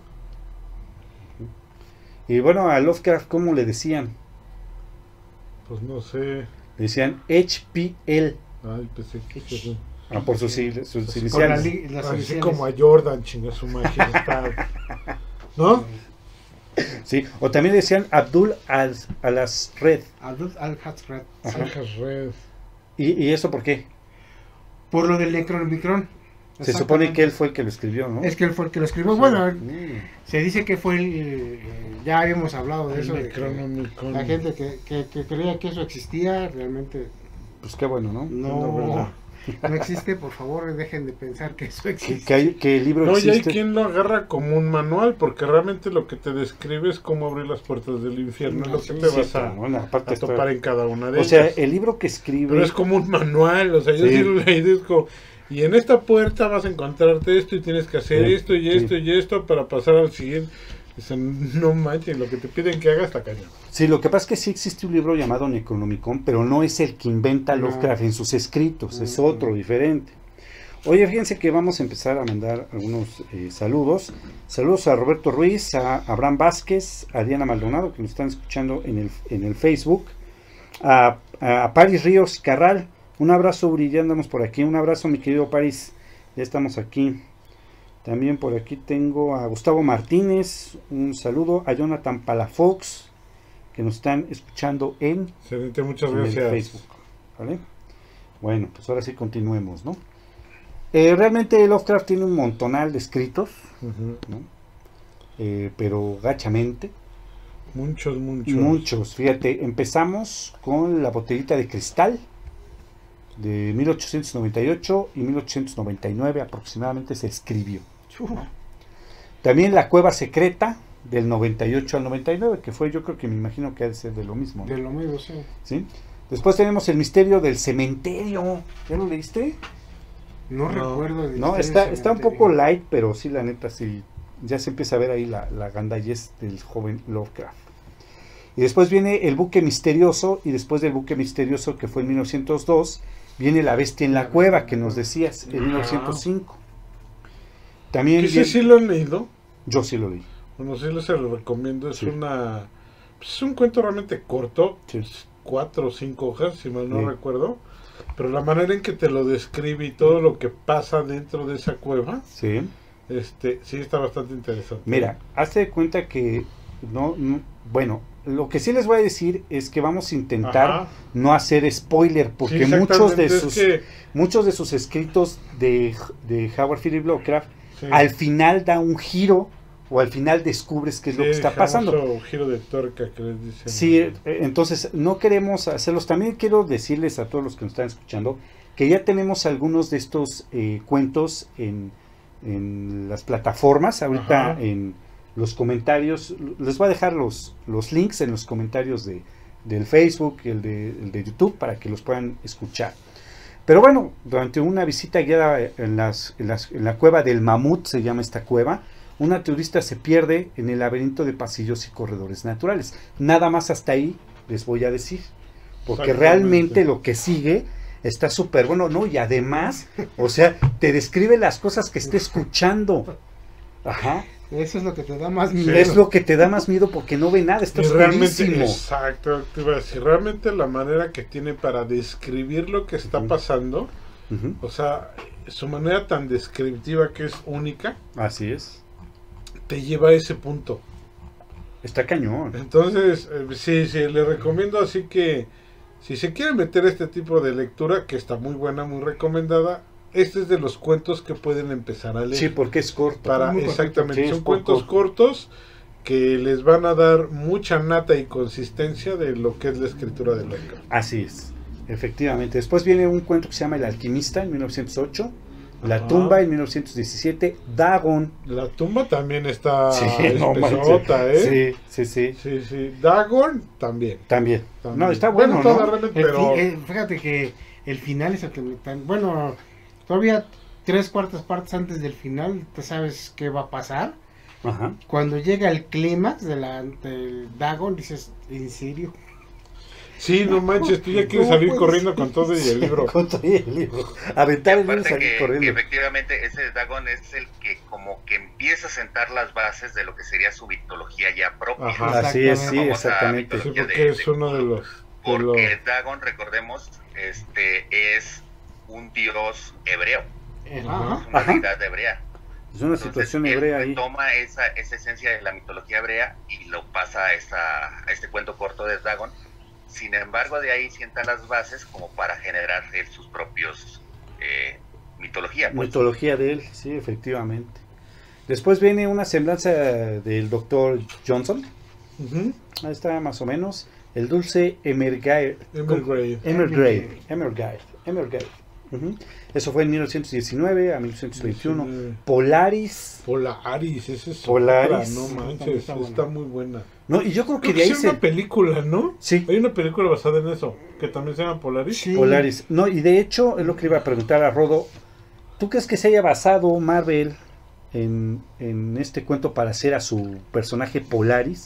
Y bueno, a Lovecraft, ¿cómo le decían? Pues no sé. Le decían HPL. Ay, pensé que sí. Por sus iniciales. Con las Así iniciales. como a Jordan, chinga su máquina. Está... ¿No? Sí, o también le decían Abdul Al-Red. Al-Hazred. Ajá. Sajas Red. ¿Y eso por qué? Por lo del Necronomicron. Se supone que él fue el que lo escribió, ¿no? Es que él fue el que lo escribió. Bueno, Mm. se dice que fue ya habíamos hablado de El eso. De que Necronomicon. la gente que creía que eso existía, realmente Pues qué bueno, ¿no? La no. verdad. no existe, por favor, dejen de pensar que eso existe. Que el libro No, y hay existe. quien lo agarra como un manual, porque realmente lo que te describe es cómo abrir las puertas del infierno, es lo que te Sí, vas está, bueno, aparte a está- topar en cada una de O sea, ellas. el libro que escribe... Pero es como un manual, o sea, yo Sí. sí lo leí, es como, y en esta puerta vas a encontrarte esto y tienes que hacer Sí, esto y sí. esto y esto para pasar al siguiente. Dicen, no manches, lo que te piden que hagas está cañón. Sí, lo que pasa es que sí existe un libro llamado Necronomicon, pero no es el que inventa No. Lovecraft en sus escritos, es Ujú. otro, diferente. Oye, fíjense que vamos a empezar a mandar algunos saludos. Saludos a Roberto Ruiz, a Abraham Vázquez, a Diana Maldonado, que nos están escuchando en el Facebook, a Paris Ríos Carral. Un abrazo, Uri, ya andamos por aquí. Un abrazo, mi querido Paris, ya estamos aquí. También por aquí tengo a Gustavo Martínez, un saludo, a Jonathan Palafox, que nos están escuchando Excelente, muchas en el gracias. Facebook. ¿Vale? Bueno, pues ahora sí continuemos, ¿no? Realmente Lovecraft tiene un montonal de escritos, Ujú. ¿no? Pero gachamente. Muchos. Muchos, fíjate, empezamos con La botellita de cristal de 1898 y 1899 aproximadamente se escribió. También La cueva secreta del 98 al 99, que fue, yo creo que me imagino que ha de ser de lo mismo, ¿no? De lo mismo, sí. ¿Sí? Después tenemos El misterio del cementerio. ¿Ya lo leíste? No, No. recuerdo. el No, misterio está un cementerio. poco light, pero sí, la neta, sí, ya se empieza a ver ahí la gandallez del joven Lovecraft. Y después viene El buque misterioso, y después del buque misterioso, que fue en 1902, viene La bestia en la cueva, que nos decías, en 1905. También ¿Qué sí lo han leído? yo sí lo leí. Bueno, sí les lo recomiendo. Es Sí. es un cuento realmente corto, Sí. 4 o 5 hojas, si mal no Sí. recuerdo. Pero la manera en que te lo describe y todo lo que pasa dentro de esa cueva, Sí. sí está bastante interesante. Mira, hazte de cuenta que bueno, lo que sí les voy a decir es que vamos a intentar Ajá. no hacer spoiler, Sí, porque muchos de exactamente, sus escritos de Howard Philip Lovecraft sí. al final da un giro o al final descubres qué es lo Sí, que está el pasando. famoso giro de tuerca que les dicen. Sí, entonces no queremos hacerlos. También quiero decirles a todos los que nos están escuchando que ya tenemos algunos de estos cuentos en las plataformas. Ahorita Ajá. en los comentarios, les voy a dejar los links en los comentarios del Facebook y el de YouTube para que los puedan escuchar. Pero bueno, durante una visita guiada en la cueva del mamut, se llama esta cueva, una turista se pierde en el laberinto de pasillos y corredores naturales. Nada más hasta ahí les voy a decir, porque Exactamente. realmente lo que sigue está súper bueno, ¿no? Y además, o sea, te describe las cosas que está escuchando. Ajá. Eso es lo que te da más Sí. miedo. Es lo que te da más miedo porque no ve nada, está Y realmente, oscurísimo. exacto, te iba a decir, realmente la manera que tiene para describir lo que está Ujú. pasando, Ujú. o sea, su manera tan descriptiva que es única, Así es. te lleva a ese punto. Está cañón. Entonces, sí, le recomiendo, así que si se quiere meter este tipo de lectura, que está muy buena, muy recomendada, este es de los cuentos que pueden empezar a leer. Sí, porque es corto. Para, Muy cortito. exactamente, Sí, es son cuentos poco. cortos que les van a dar mucha nata y consistencia de lo que es la escritura de Lovecraft. Así es, efectivamente. Después viene un cuento que se llama El alquimista en 1908, La Ajá. tumba en 1917, Dagon. La tumba también está Sí, no espesota, manches. ¿eh? Sí. Sí. Dagon también. También. También. No, está bueno, toda ¿no? realmente, pero Fíjate que el final es el que me tan... Bueno, todavía 3/4 partes antes del final, tú sabes qué va a pasar. Ajá. Cuando llega el clímax del Dagon, dices, ¿en serio? sí, no manches, tú ya quieres ¿Cómo salir puede corriendo ser? con todo y el libro. Con todo y el libro. Aventar el libro y Aparte salir que corriendo. efectivamente ese Dagon es el que como que empieza a sentar las bases de lo que sería su mitología ya propia. Ajá. Así es, sí, Famosa exactamente. Sí, mitología porque es uno de los... Porque Dagon, recordemos, es un dios hebreo, Ajá. es una Ajá. deidad hebrea. Es una Entonces, situación él hebrea ahí. toma esa esencia de la mitología hebrea y lo pasa a este cuento corto de Dagon. Sin embargo, de ahí sienta las bases como para generar él sus propios mitología. Pues. Mitología de él, sí, efectivamente. Después viene una semblanza del doctor Johnson. Ujú. Ahí está más o menos. El dulce Emergade. Evergrey. Emergade. Ujú. Eso fue en 1919 a 1921. 19. Polaris. Polaris, esa es Polaris. otra, no manches, Está buena. está muy buena. No, y yo creo que Creo de ahí que sí hay se... una película, ¿no? Sí. Hay una película basada en eso, que también se llama Polaris. Sí. Polaris. No, y de hecho, es lo que le iba a preguntar a Rodo. ¿Tú crees que se haya basado Marvel en este cuento para hacer a su personaje Polaris?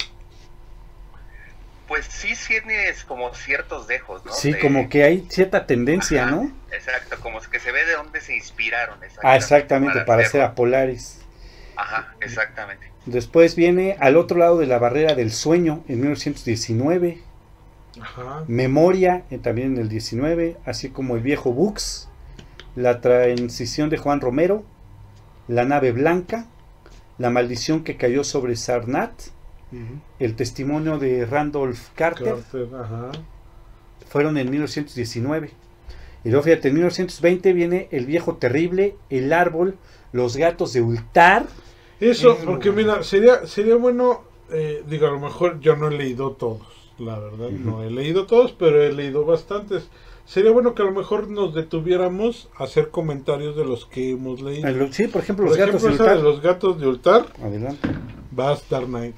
Pues sí tienes como ciertos dejos, ¿no? Sí, como que hay cierta tendencia, Ajá, ¿no? Exacto, como que se ve de dónde se inspiraron. Ah, exactamente, para hacer hacerlo. a Polaris. Ajá, exactamente. Después viene Al otro lado de la barrera del sueño en 1919. Ajá. Memoria también en el 19, así como El viejo Bux, La transición de Juan Romero, La nave blanca, La maldición que cayó sobre Sarnat, Ujú. El testimonio de Randolph Carter, Ajá. fueron en 1919. Y luego fíjate, en 1920 viene El viejo terrible, El árbol, Los gatos de Ultar. Eso, Es porque muy bueno. mira, sería bueno, digo, a lo mejor yo no he leído todos, la verdad, no he leído todos, pero he leído bastantes. Sería bueno que a lo mejor nos detuviéramos a hacer comentarios de los que hemos leído. Sí, por ejemplo, Por Los gatos ejemplo, de esa Ultar. de los gatos de Ultar, Adelante. vas Dark Knight.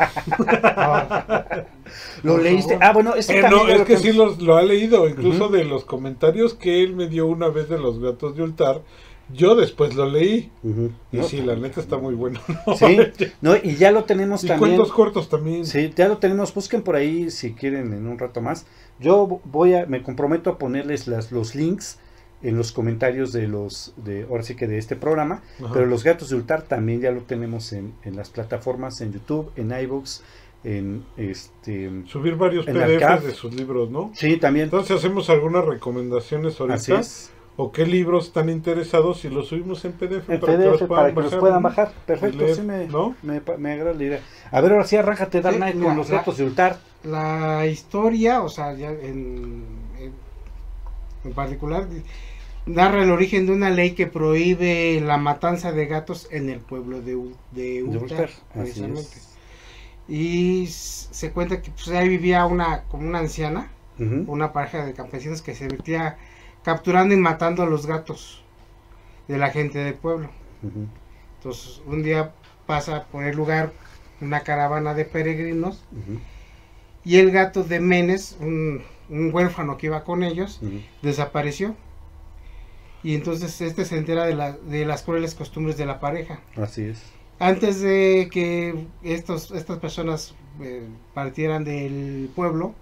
¿Lo Por leíste? favor. Ah, bueno, esto también No, ya es lo que tenemos. sí lo ha leído, incluso Ujú. de los comentarios que él me dio una vez de los gatos de Ultar, yo después lo leí. Ujú. Y No, sí, la neta está muy bueno. ¿no? Sí, no, y ya lo tenemos Y también. cuentos cortos también. Sí, ya lo tenemos. Busquen por ahí si quieren en un rato más. Me comprometo a ponerles los links en los comentarios ahora sí que de este programa. Ajá. Pero Los gatos de Ultar también ya lo tenemos en las plataformas, en YouTube, en iVoox, en Subir varios en PDFs Arcav. de sus libros, ¿no? Sí, también. Entonces hacemos algunas recomendaciones Así ahorita. es. O qué libros están interesados y los subimos en PDF, En para, PDF para que los puedan ¿no? bajar. Perfecto, Y leer, sí ¿no? me agrada la idea. A ver, ahora sí, arráncate, Dark Sí, Knight, mira, con Los gatos de Ultar. La historia, o sea, ya en particular, narra el origen de una ley que prohíbe la matanza de gatos en el pueblo de De Ultar, Ultar, así precisamente. es. Y se cuenta que pues, ahí vivía como una anciana, Ujú. una pareja de campesinos que se metía capturando y matando a los gatos de la gente del pueblo. Ujú. Entonces, un día pasa por el lugar una caravana de peregrinos Ujú. y el gato de Menes, un huérfano que iba con ellos, Ujú. desapareció. Y entonces este se entera de las crueles costumbres de la pareja. Así es. Antes de que estas personas partieran del pueblo,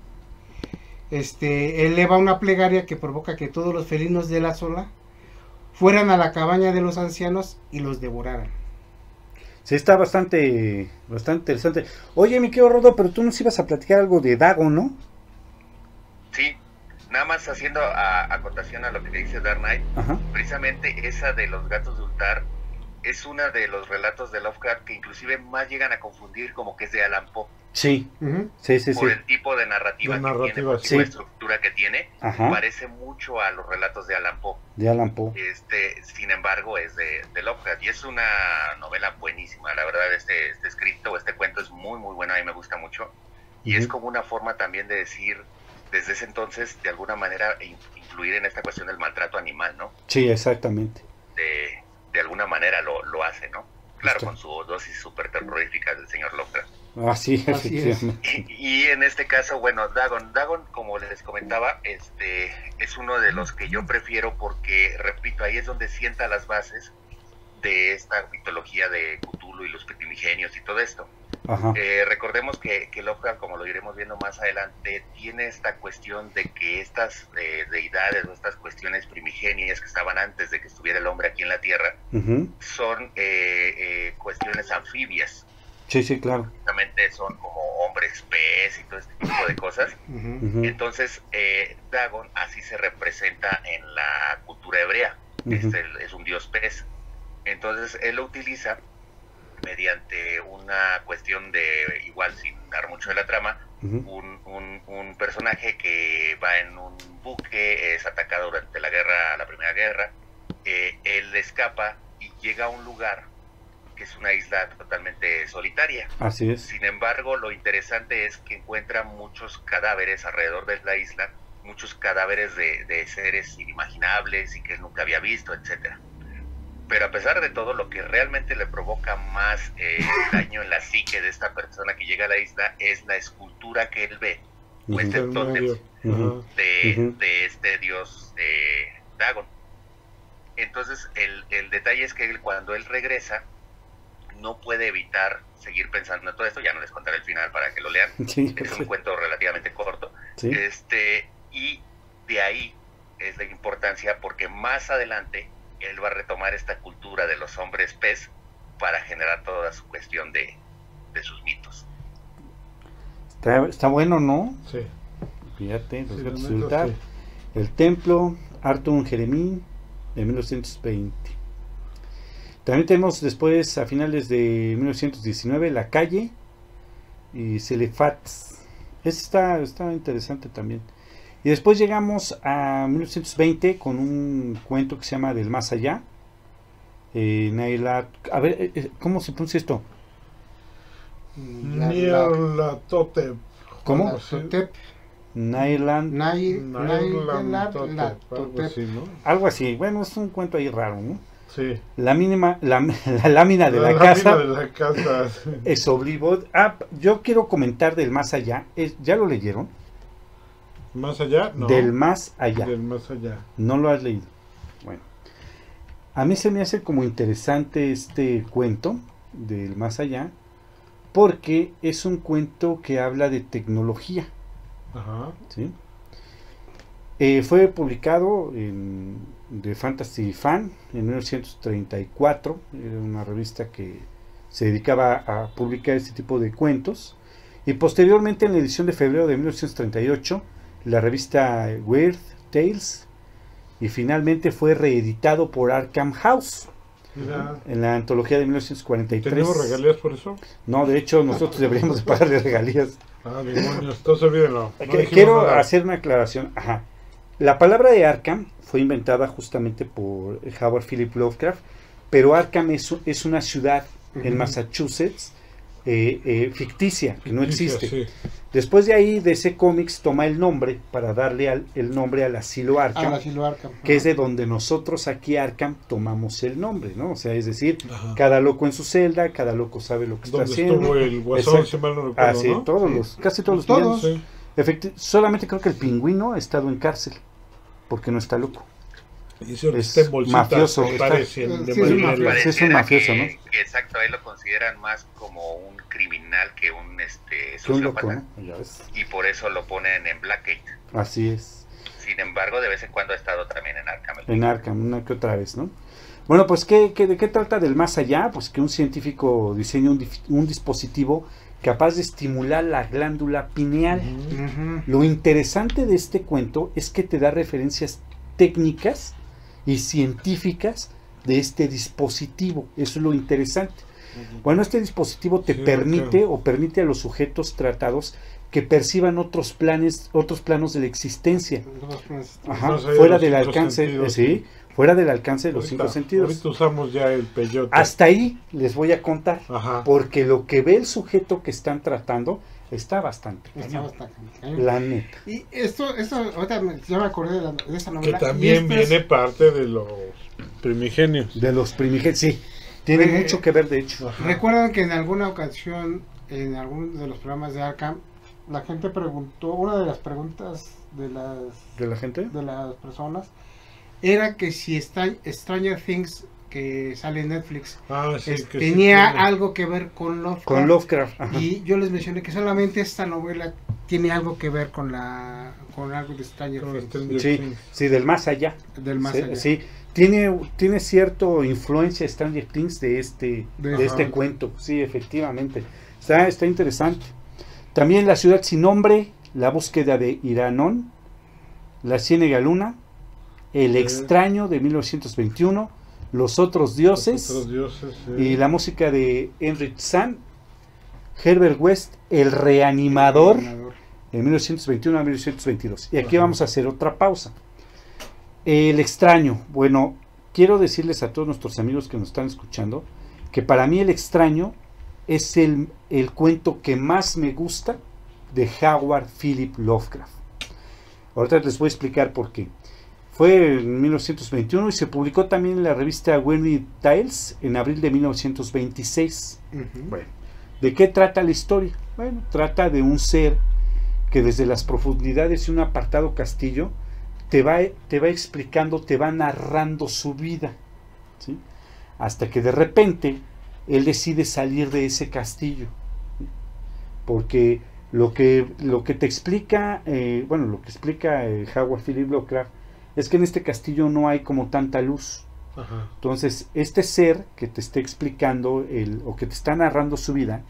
eleva una plegaria que provoca que todos los felinos de la zona fueran a la cabaña de los ancianos y los devoraran. Sí, está bastante interesante. Oye, mi querido Rodo, pero tú nos ibas a platicar algo de Dagon, ¿no? Sí, nada más haciendo acotación a lo que dice Dark Knight, Ajá. precisamente esa de los gatos de Ultar es una de los relatos de Lovecraft que inclusive más llegan a confundir como que es de Alan Poe, Sí, Ujú. sí, sí, sí. por el tipo de narrativa De que narrativa, tiene, por el sí. tipo de estructura que tiene, Ajá. parece mucho a los relatos de Alan Poe. De Alan Poe. Sin embargo, es de Lovecraft y es una novela buenísima. La verdad, este escrito, este cuento es muy, muy bueno. A mí me gusta mucho. Y es Ujú. como una forma también de decir, desde ese entonces, de alguna manera, influir en esta cuestión del maltrato animal, ¿no? Sí, exactamente. De alguna manera lo hace, ¿no? Claro, Está. con su dosis súper terrorífica del señor Lovecraft. Así, Así es. efectivamente. Y en este caso, bueno, Dagon, como les comentaba, es uno de los que yo prefiero porque, repito, ahí es donde sienta las bases de esta mitología de Cthulhu y los primigenios y todo esto. Ajá. Recordemos que Lovecraft, como lo iremos viendo más adelante, tiene esta cuestión de que estas deidades o estas cuestiones primigenias que estaban antes de que estuviera el hombre aquí en la Tierra Ujú. son cuestiones anfibias. Sí, sí, claro. Justamente son como hombres pez y todo este tipo de cosas. Ujú. Ujú. Entonces, Dagon así se representa en la cultura hebrea. Ujú. Es un dios pez. Entonces, él lo utiliza mediante una cuestión de, igual sin dar mucho de la trama, Ujú. un personaje que va en un buque, es atacado durante la Primera Guerra, él escapa y llega a un lugar que es una isla totalmente solitaria. Así es. Sin embargo, lo interesante es que encuentra muchos cadáveres alrededor de la isla, muchos cadáveres de seres inimaginables y que él nunca había visto, etcétera. Pero a pesar de todo, lo que realmente le provoca más daño en la psique de esta persona que llega a la isla es la escultura que él ve, o este tótem de este dios Dagon. Entonces el detalle es que cuando él regresa no puede evitar seguir pensando en todo esto. Ya no les contaré el final para que lo lean. Sí, es un cuento relativamente corto. Sí. Y de ahí es la importancia, porque más adelante él va a retomar esta cultura de los hombres pez para generar toda su cuestión de sus mitos. Está bueno, ¿no? Sí. Fíjate, los Sí, gatos de de momento, Ultar. sí. El templo, Arthur Jeremín, de 1920. También tenemos después, a finales de 1919, La Calle y Celefats. Está interesante también. Y después llegamos a 1920 con un cuento que se llama Del Más Allá. A ver, ¿cómo se pronuncia esto? Nyarlathotep. ¿Cómo? Nyarlathotep. Algo así, ¿no? Algo así. Bueno, es un cuento ahí raro, ¿no? Sí. La lámina de la casa de la casa. es Oblivod. Yo quiero comentar del Más Allá. ¿Ya lo leyeron? ¿Más allá? No. Del Más Allá. Del más allá. No lo has leído. Bueno. A mí se me hace como interesante este cuento del Más Allá, porque es un cuento que habla de tecnología. Ajá. ¿Sí? Fue publicado en The Fantasy Fan en 1934. Era una revista que se dedicaba a publicar este tipo de cuentos. Y posteriormente, en la edición de febrero de 1938, la revista Weird Tales. Y finalmente fue reeditado por Arkham House. Mira. En la antología de 1943. ¿Tenemos regalías por eso? No, de hecho, nosotros deberíamos de pagarle regalías. Ah, demonios, entonces olvídenlo. No dijimos Quiero nada. hacer una aclaración. Ajá. La palabra de Arkham fue inventada justamente por Howard Philip Lovecraft, pero Arkham es una ciudad en Massachusetts ficticia, que no existe. Sí. Después de ahí, DC Comics toma el nombre para darle el nombre al asilo Arkham, que es de donde nosotros aquí Arkham tomamos el nombre, ¿no? O sea, es decir, Ajá. cada loco en su celda, cada loco sabe lo que está Donde haciendo. estuvo el guasón, Exacto. si mal no recuerdo, Sí, ¿no? casi todos los Todos. villanos. Sí. Solamente creo que el pingüino ha estado en cárcel, porque no está loco. Y eso Es está en bolsita, mafioso, que está- parecen de sí, es un marinela. mafioso. Sí, es un mafioso, ¿no? Que exacto, ahí lo consideran más como un criminal que un Que un loco, sociópata. ¿no? Ya ves. Y por eso lo ponen en Blackgate. Así es. Sin embargo, de vez en cuando ha estado también en Arkham. En Arkham, una que otra vez, ¿no? Bueno, pues ¿de qué trata del más allá? Pues que un científico diseña un dispositivo capaz de estimular la glándula pineal. Ujú. Lo interesante de este cuento es que te da referencias técnicas y científicas de este dispositivo. Eso es lo interesante. Bueno, este dispositivo te Sí, permite claro. o permite a los sujetos tratados que perciban otros planos de la existencia. Ajá, Más allá de fuera los del cinco alcance, sentidos. sí, fuera del alcance de los Ahorita- 5 sentidos. Ahorita usamos ya el peyote. Hasta ahí les voy a contar, Ajá. porque lo que ve el sujeto que están tratando está bastante cañón, la neta. Y esto ahorita ya me acordé de esa Que novela. también y esto viene parte de los primigenios. De los primigenios, sí, tiene mucho que ver, de hecho. Ajá. Recuerdan que en alguna ocasión, en alguno de los programas de Arkham, la gente preguntó, una de las preguntas ¿De la gente? de las personas era que si Stranger Things, que sale en Netflix, Ah, sí, que tenía sí tiene. algo que ver con Lovecraft. Con Lovecraft, ajá. Y yo les mencioné que solamente esta novela tiene algo que ver con algo de Stranger Con Things, Stranger Sí, Things. sí, del más allá. del más Sí, allá. sí, tiene cierto influencia Stranger Things de este Ajá. cuento. Sí, efectivamente. Está interesante. También La ciudad sin nombre, La búsqueda de Iranón, La ciénaga luna, El extraño de 1921, Los otros dioses, Los otros dioses, sí. y la música de Henry Zahn, Herbert West, El reanimador, de 1921 a 1922. Y aquí Ajá. vamos a hacer otra pausa. El extraño. Bueno, quiero decirles a todos nuestros amigos que nos están escuchando que para mí El extraño es el cuento que más me gusta de Howard Philip Lovecraft. Ahorita les voy a explicar por qué. Fue en 1921 y se publicó también en la revista Weird Tales en abril de 1926. Bueno, ¿de qué trata la historia? Bueno, trata de un ser que desde las profundidades de un apartado castillo te va explicando, te va narrando su vida, ¿sí? Hasta que de repente él decide salir de ese castillo, ¿sí? Porque lo que te explica, lo que explica Howard Philip Lovecraft es que en este castillo no hay como tanta luz. Ajá. Entonces, este ser que te está explicando o que te está narrando su vida,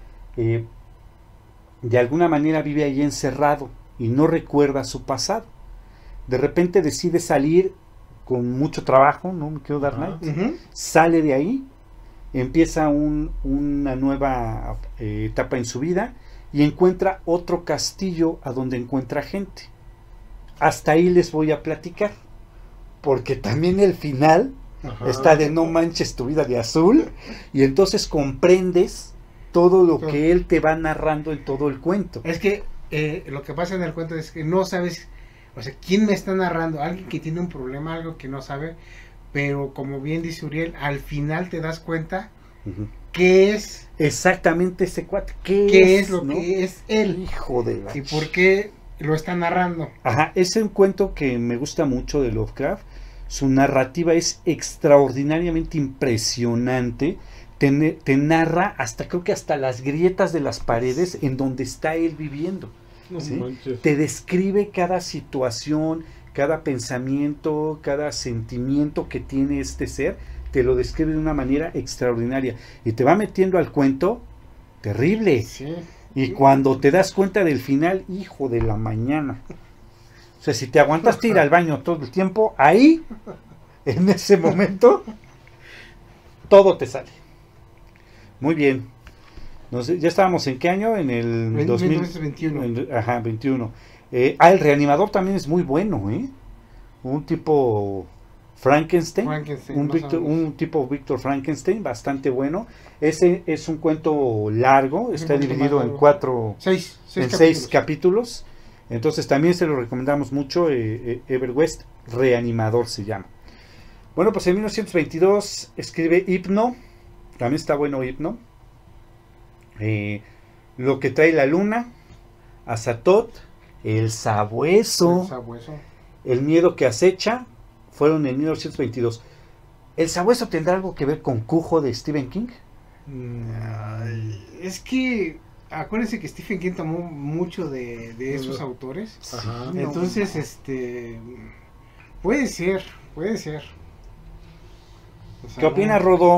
de alguna manera vive ahí encerrado y no recuerda su pasado. De repente decide salir con mucho trabajo, ¿no? Me quiero dar Knight. Sale de ahí, empieza una nueva etapa en su vida y encuentra otro castillo a donde encuentra gente. Hasta ahí les voy a platicar, porque también el final está de no manches tu vida de azul, y entonces comprendes todo lo que él te va narrando en todo el cuento. Es que lo que pasa en el cuento es que no sabes, o sea, quién me está narrando, alguien que tiene un problema, algo que no sabe, pero como bien dice Uriel, al final te das cuenta qué es exactamente ese cuate, qué es lo, ¿no?, que es él, hijo de la y por qué lo está narrando. Ajá, es un cuento que me gusta mucho de Lovecraft. Su narrativa es extraordinariamente impresionante. Te narra hasta, creo que hasta las grietas de las paredes en donde está él viviendo, ¿sí? Te describe cada situación, cada pensamiento, cada sentimiento que tiene este ser. Te lo describe de una manera extraordinaria y te va metiendo al cuento terrible. Sí. Y cuando te das cuenta del final, hijo de la mañana. O sea, si te aguantaste ir al baño todo el tiempo, ahí, en ese momento, todo te sale. Muy bien. Ya estábamos en qué año? En el 1921. Ajá, 21. El reanimador también es muy bueno, ¿eh? Un tipo Frankenstein, un tipo Víctor Frankenstein, bastante bueno. Ese es un cuento largo, está dividido en seis capítulos. Entonces también se lo recomendamos mucho. Everwest Reanimador se llama. Bueno, pues en 1922 escribe Hypno, también está bueno Hypno. Lo que trae la luna, Azatoth, el sabueso, el miedo que acecha. Fueron en 1922. ¿El sabueso tendrá algo que ver con Cujo de Stephen King? Es que acuérdense que Stephen King tomó mucho de esos autores. Ajá. Entonces, puede ser. O sea, ¿qué opina Rodó?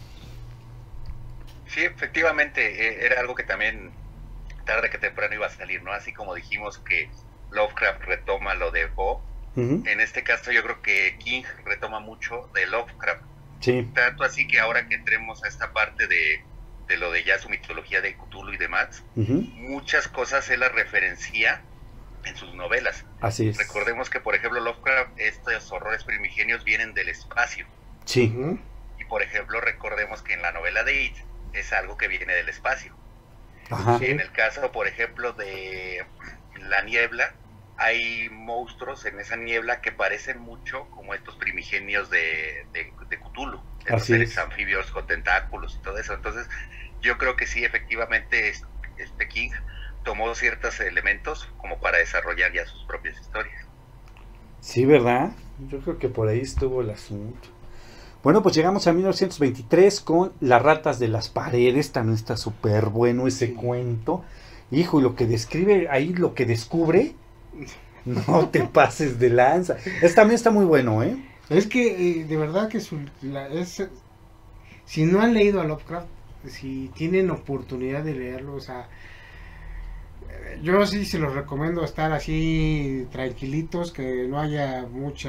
Sí, efectivamente, era algo que también tarde que temprano iba a salir, ¿no? Así como dijimos que Lovecraft retoma lo de Poe. En este caso yo creo que King retoma mucho de Lovecraft. Sí. Tanto así que ahora que entremos a esta parte de lo de ya su mitología de Cthulhu y demás, muchas cosas él las referencia en sus novelas. Así es. Recordemos que, por ejemplo, Lovecraft, estos horrores primigenios vienen del espacio. Sí. Y, por ejemplo, recordemos que en la novela de It es algo que viene del espacio. Ajá. En el caso, por ejemplo, de La Niebla, hay monstruos en esa niebla que parecen mucho como estos primigenios de Cthulhu, estos seres anfibios con tentáculos y todo eso. Entonces, yo creo que sí, efectivamente, King tomó ciertos elementos como para desarrollar ya sus propias historias. Sí, ¿verdad? Yo creo que por ahí estuvo el asunto. Bueno, pues llegamos a 1923 con Las ratas de las paredes. También está súper bueno ese cuento. Hijo, y lo que describe ahí, lo que descubre, no te pases de lanza. También está muy bueno, ¿eh? Es que de verdad que si no han leído a Lovecraft, si tienen oportunidad de leerlo, o sea, yo sí se los recomiendo estar así tranquilitos, que no haya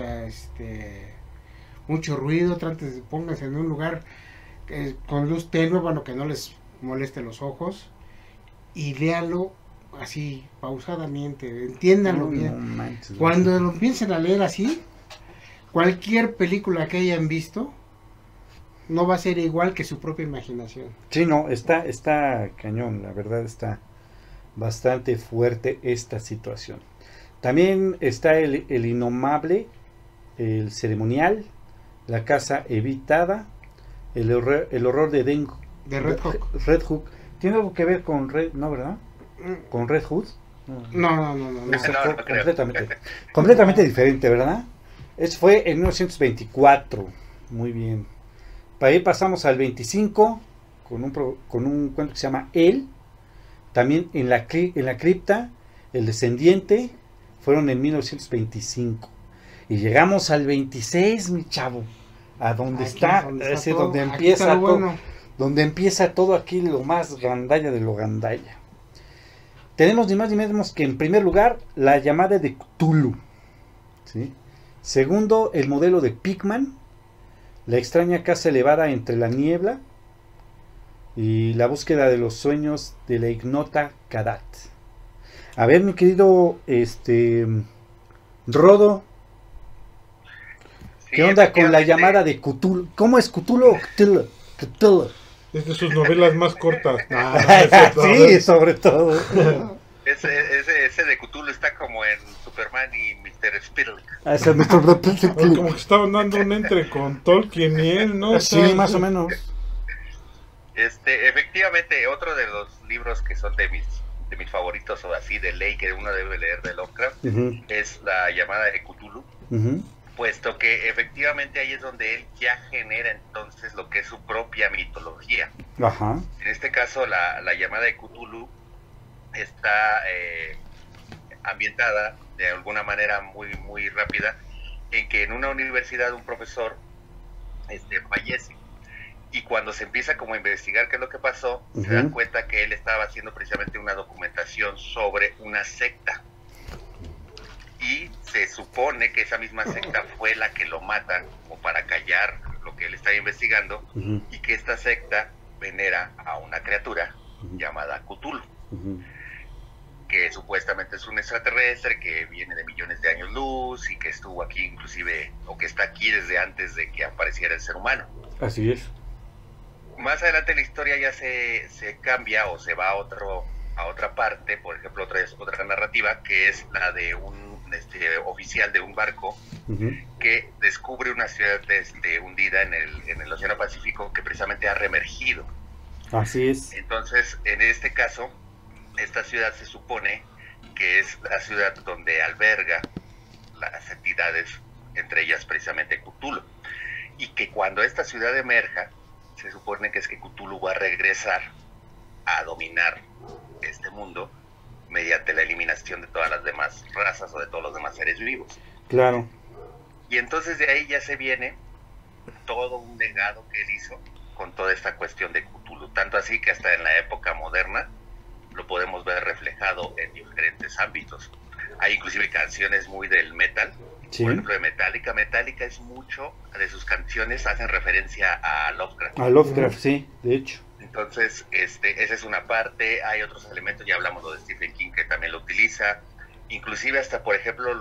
mucho ruido, pónganse en un lugar con luz tenue, bueno, que no les moleste los ojos, y léanlo así, pausadamente, entiéndanlo bien. Manches, cuando lo empiecen a leer así, cualquier película que hayan visto no va a ser igual que su propia imaginación. Sí, no, está cañón, la verdad está bastante fuerte esta situación. También está el innomable, el ceremonial, la casa evitada, el horror de Red Hook. ¿Tiene algo que ver con Red, no, verdad? ¿Con Red Hood? No. Completamente diferente, ¿verdad? Eso fue en 1924. Muy bien. Para ahí pasamos al 25 con un cuento que se llama El. También en la cripta, El descendiente, fueron en 1925. Y llegamos al 26, mi chavo, a donde donde empieza todo, bueno. Donde empieza todo aquí, lo más gandalla de lo gandalla. Tenemos ni más ni menos que en primer lugar la llamada de Cthulhu, ¿sí? Segundo, el modelo de Pickman, la extraña casa elevada entre la niebla y la búsqueda de los sueños de la ignota Kadat. A ver, mi querido Rodo, ¿qué onda con la llamada de Cthulhu? ¿Cómo es Cthulhu? Cthulhu. Es de sus novelas más cortas. Sí, sobre todo. Ese de Cthulhu está como en Superman y Mr. Spittle. Como que estaban dando un entre con Tolkien y él, ¿no? Sí, más o menos. Efectivamente, otro de los libros que son de mis favoritos, o así de ley que uno debe leer de Lovecraft, es la llamada de Cthulhu. Puesto que efectivamente ahí es donde él ya genera entonces lo que es su propia mitología. Ajá. En este caso la llamada de Cthulhu está ambientada de alguna manera muy rápida en que en una universidad un profesor fallece, y cuando se empieza como a investigar qué es lo que pasó, se dan cuenta que él estaba haciendo precisamente una documentación sobre una secta. Y se supone que esa misma secta fue la que lo mata, como para callar lo que él estaba investigando, y que esta secta venera a una criatura llamada Cthulhu, que supuestamente es un extraterrestre que viene de millones de años luz y que estuvo aquí inclusive, o que está aquí desde antes de que apareciera el ser humano. Así es. Más adelante la historia ya se cambia o se va a otra parte, por ejemplo otra narrativa, que es la de un oficial de un barco que descubre una ciudad hundida en el Océano Pacífico, que precisamente ha reemergido. Así es. Entonces, en este caso, esta ciudad se supone que es la ciudad donde alberga las entidades, entre ellas precisamente Cthulhu, y que cuando esta ciudad emerja, se supone que es que Cthulhu va a regresar a dominar este mundo mediante la eliminación de todas las demás razas o de todos los demás seres vivos. Claro. Y entonces de ahí ya se viene todo un legado que él hizo con toda esta cuestión de Cthulhu, tanto así que hasta en la época moderna lo podemos ver reflejado en diferentes ámbitos. Hay inclusive canciones muy del metal, sí. Por ejemplo de Metallica. Metallica es mucho de sus canciones hacen referencia a Lovecraft. A Lovecraft, sí, de hecho. Entonces, esa es una parte. Hay otros elementos, ya hablamos de Stephen King, que también lo utiliza. Inclusive hasta, por ejemplo,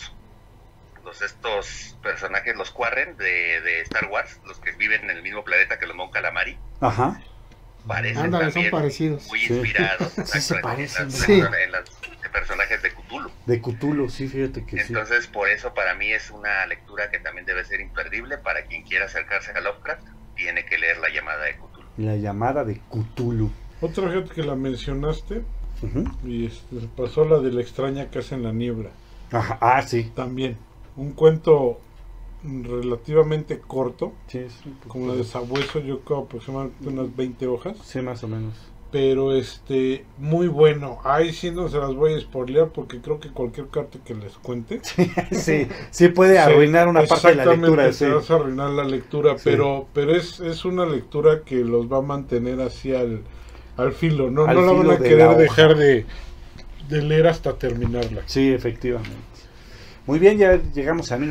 estos personajes, los Quarren de Star Wars, los que viven en el mismo planeta que los Mon Calamari. Ajá. Parecen Ándale, también son parecidos. muy inspirados Sí, se parecen. en los personajes de Cthulhu. De Cthulhu, sí, fíjate que Entonces, por eso para mí es una lectura que también debe ser imperdible. Para quien quiera acercarse a Lovecraft, tiene que leer La llamada de Cthulhu. La llamada de Cthulhu. Otra gente que la mencionaste, y pasó la de la extraña casa en la niebla. Ajá. Ah, sí. También, un cuento relativamente corto, Sí, como la de Sabueso, yo creo aproximadamente unas 20 hojas, sí, más o menos. pero muy bueno. Ahí sí no se las voy a spoilear porque creo que cualquier carta que les cuente sí puede arruinar una parte de la lectura. Sí, vas a arruinar la lectura, sí. pero es una lectura que los va a mantener así al filo, no la van a querer dejar de leer hasta terminarla. Sí, efectivamente. Muy bien, ya llegamos a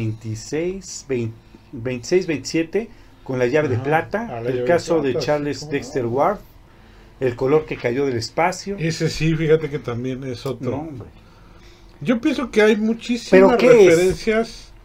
1926-27 con La llave de plata, el caso de Charles Dexter Ward, El color que cayó del espacio. Ese sí, fíjate que también es otro. No, hombre. Yo pienso que hay muchísimas referencias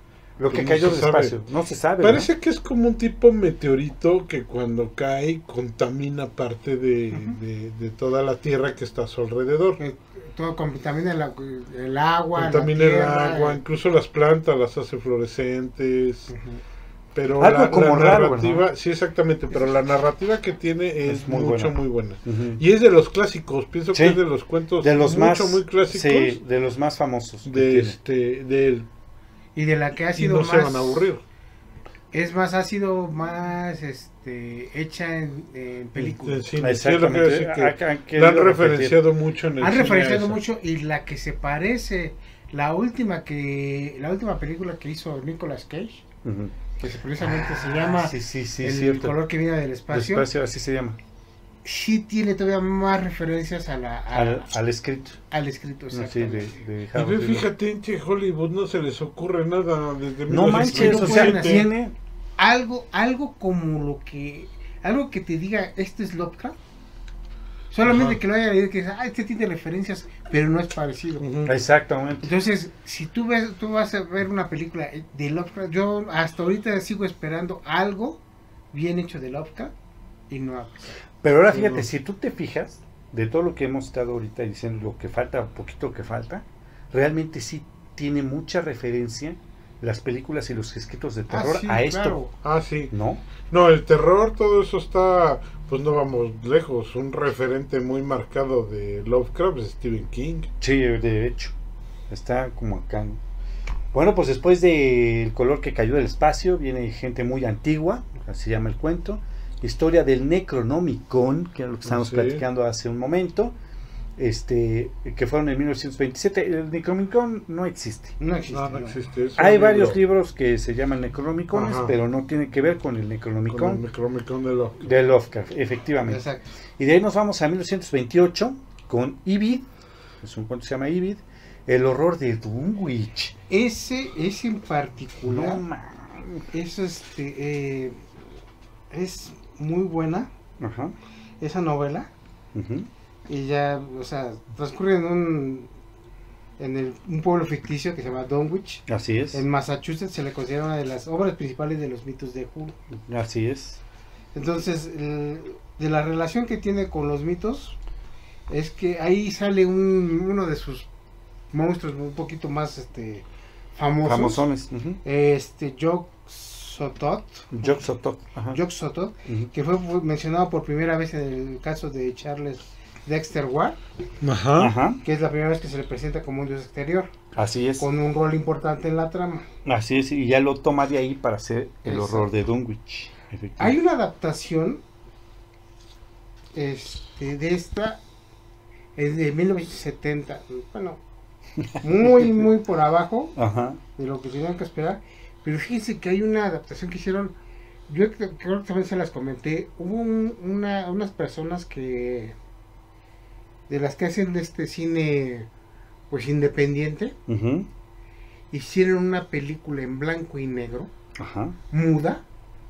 Lo que Pues no cayó se del sabe. espacio. No se sabe. Parece que es como un tipo meteorito que cuando cae contamina parte de toda la tierra que está a su alrededor. Todo contamina el agua, Contamina la el tierra, agua, incluso las plantas las hace fluorescentes. Ujú. Pero Algo como raro, narrativa, ¿verdad? sí, exactamente, pero la narrativa que tiene es muy mucho, buena. muy buena. Ujú. Y es de los clásicos, pienso Sí. que es de los cuentos De los mucho, más, muy clásicos. sí, de los más famosos. que De tiene. del Y de la que ha y sido no más... se van a aburrir. Es más, ha sido más hecha en películas. En cine, sí, es lo que iba a decir, que Han la han querido repetir. referenciado mucho en el Han cine referenciado a eso. mucho y la que se parece, la última película que hizo Nicolas Cage, Ujú. que precisamente se llama Sí, sí, sí, El cierto. color que viene del El espacio, espacio, así se llama. sí tiene todavía más referencias Al escrito. al escrito. No, sí, Exactamente. de Y Harold ve, Miller. fíjate, en Hollywood no se les ocurre nada desde No manches, o sea, 1917. tiene. Algo como algo que te diga, esto es Lovecraft. Solamente Ajá. que lo haya leído, que diga, este tiene referencias, pero no es parecido. Ujú. Exactamente. Entonces, si tú vas a ver una película de Lovecraft, yo hasta ahorita sigo esperando algo bien hecho de Lovecraft y no ha pasado. Pero ahora Sí, fíjate, no. si tú te fijas de todo lo que hemos estado ahorita diciendo, lo que falta, poquito que falta, realmente sí tiene mucha referencia las películas y los escritos de terror sí, a esto, claro. Ah, sí. ¿no? No, el terror, todo eso está, pues no vamos lejos. Un referente muy marcado de Lovecraft es Stephen King. Sí, de hecho, está como acá, ¿no? Bueno, pues después del color que cayó del espacio, viene gente muy antigua, así se llama el cuento, historia del Necronomicon, que es lo que estábamos Sí. platicando hace un momento, que fueron en 1927. El Necronomicon no existe. No existe. No, no no. existe eso. Hay varios libros que se llaman Necronomicones, Ajá. pero no tienen que ver con el Con el Necronomicon Necronomicon de Lovecraft. de Lovecraft, efectivamente. Exacto. Y de ahí nos vamos a 1928 con Ibid, es un cuento que se llama Ibid, el horror de Dunwich. Ese en No particular, mames. es muy buena, Ajá. esa novela. Ujú. Y ya, o sea, transcurre en un pueblo ficticio que se llama Dunwich. Así es. En Massachusetts se le considera una de las obras principales de los mitos de Cthulhu. Así es. Entonces, de la relación que tiene con los mitos, es que ahí sale uno de sus monstruos un poquito más famosos. Famosones. Ujú. Yog-Sothoth. Yog-Sothoth. Ajá. Yog-Sothoth, Ujú. que fue mencionado por primera vez en el caso de Charles Dexter Ward, Ajá. Ajá. que es la primera vez que se le presenta como un dios exterior, Así es. con un rol importante en la trama. Así es. Y ya lo toma de ahí para hacer el Exacto. horror de Dunwich. Efectivamente. Hay una adaptación de esta, es de 1970, bueno, muy por abajo Ajá. de lo que tenían que esperar, pero fíjense que hay una adaptación que hicieron, yo creo que también se las comenté, hubo unas personas de las que hacen este cine pues independiente, Ujú. hicieron una película en blanco y negro, Ajá. muda,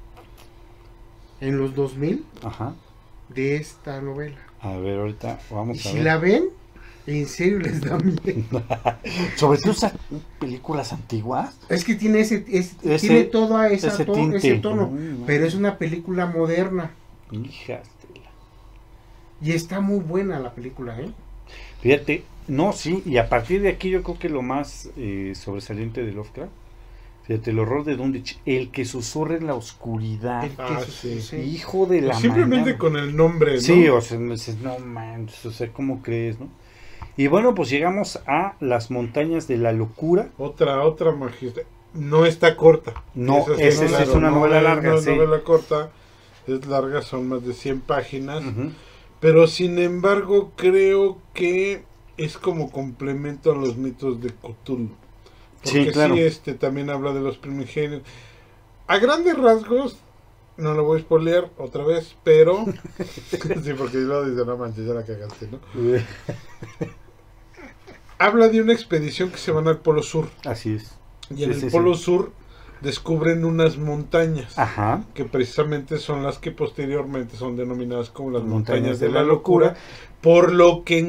en los 2000, Ajá. de esta novela. A ver, ahorita Y vamos a si ver. la ven, en serio les da miedo. Sobre todo esas películas antiguas. Es que tiene tiene toda ese ese tinte. tono, No. pero es una película moderna Hijas. y está muy buena la película, ¿eh? Fíjate, no, sí, y a partir de aquí yo creo que lo más sobresaliente de Lovecraft, fíjate, el horror de Dunwich, el que susurra en la oscuridad, El que Ah, sí. sí. hijo de la Simplemente mañana. con el nombre, ¿no? Sí, o sea, dices, no manches, o sea, ¿cómo crees, no? Y bueno, pues llegamos a las montañas de la locura. Otra magistral. No está corta. No, Eso sí, esa es una novela larga, No es sí. novela corta, es larga, son más de 100 páginas. Ujú. Pero sin embargo, creo que es como complemento a los mitos de Cthulhu. Porque Sí, claro. también habla de los primigenios. A grandes rasgos, no lo voy a spoilear otra vez, pero. Sí, porque luego dice, no manches, ya la cagaste, ¿no? Habla de una expedición que se van al Polo Sur. Así es. Y en Sí, el sí, Polo sí. Sur descubren unas montañas. Ajá. Que precisamente son las que posteriormente son denominadas como las Montañas montañas de de la la locura, por lo que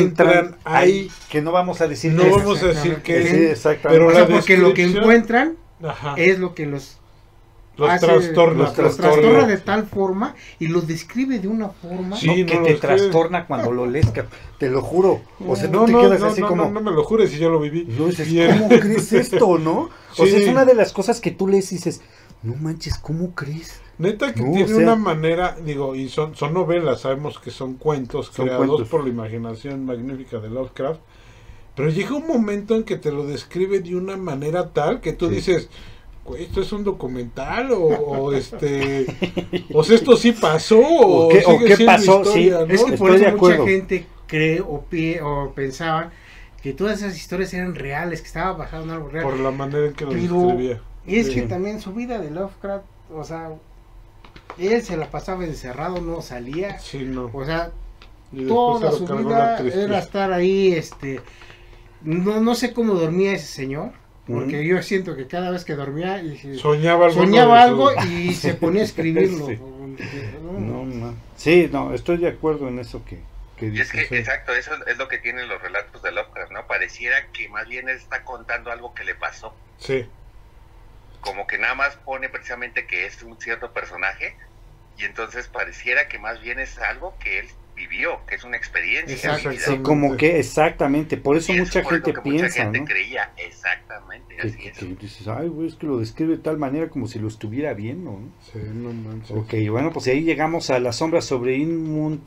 encuentran ahí. que no vamos a decir No qué es. vamos a decir que Sí, es, exactamente. pero O la sea, porque lo que descripción- encuentran Ajá. es lo que los trastorna. los trastorna de tal forma y los describe de una forma. Sí, No, no que lo te sé. trastorna cuando lo lees, te lo juro. O sea, No, tú te no, quedas no, así no, como... no me lo jures si yo lo viví. No dices, Y ¿cómo crees esto, no? O sea, Sí. es una de las cosas que tú lees y dices, no manches, ¿cómo crees? Neta que No, tiene o sea- una manera, digo, y son novelas, sabemos que son cuentos Son creados cuentos. por la imaginación magnífica de Lovecraft, pero llega un momento en que te lo describe de una manera tal que tú Sí. dices, güey, ¿esto es un documental? O o sea, ¿esto sí pasó? ¿O qué sigue siendo pasó? historia, Sí. ¿no? Es que por Estoy de eso mucha acuerdo. gente cree o pensaba que todas esas historias eran reales, que estaba basado en algo real. Por la manera en que lo Pero- describía. Y es Sí. que también su vida de Lovecraft, o sea, él se la pasaba encerrado, no salía. Sí, no. O sea, Y después toda se su lo cargó vida la tristeza. era estar ahí, no sé cómo dormía ese señor, porque Ujú. yo siento que cada vez que dormía Soñaba algo. soñaba algo de su- y se ponía a escribirlo. Sí. No, No, no. Sí, no, estoy de acuerdo en eso que Y es dices. que, exacto, eso es lo que tienen los relatos de Lovecraft, ¿no? Pareciera que más bien él está contando algo que le pasó. Sí. Como que nada más pone precisamente que es un cierto personaje y entonces pareciera que más bien es algo que él vivió, que es una experiencia. Exacto. vivida. Sí, como que exactamente, por eso Y es mucha por gente lo que piensa, mucha gente ¿no? creía, exactamente, Que, así que- es. que dices, ay, güey, es que lo describe de tal manera como si lo estuviera viendo, ¿no? Sí, no manches. Ok, bueno, pues ahí llegamos a La sombra sobre Inmund.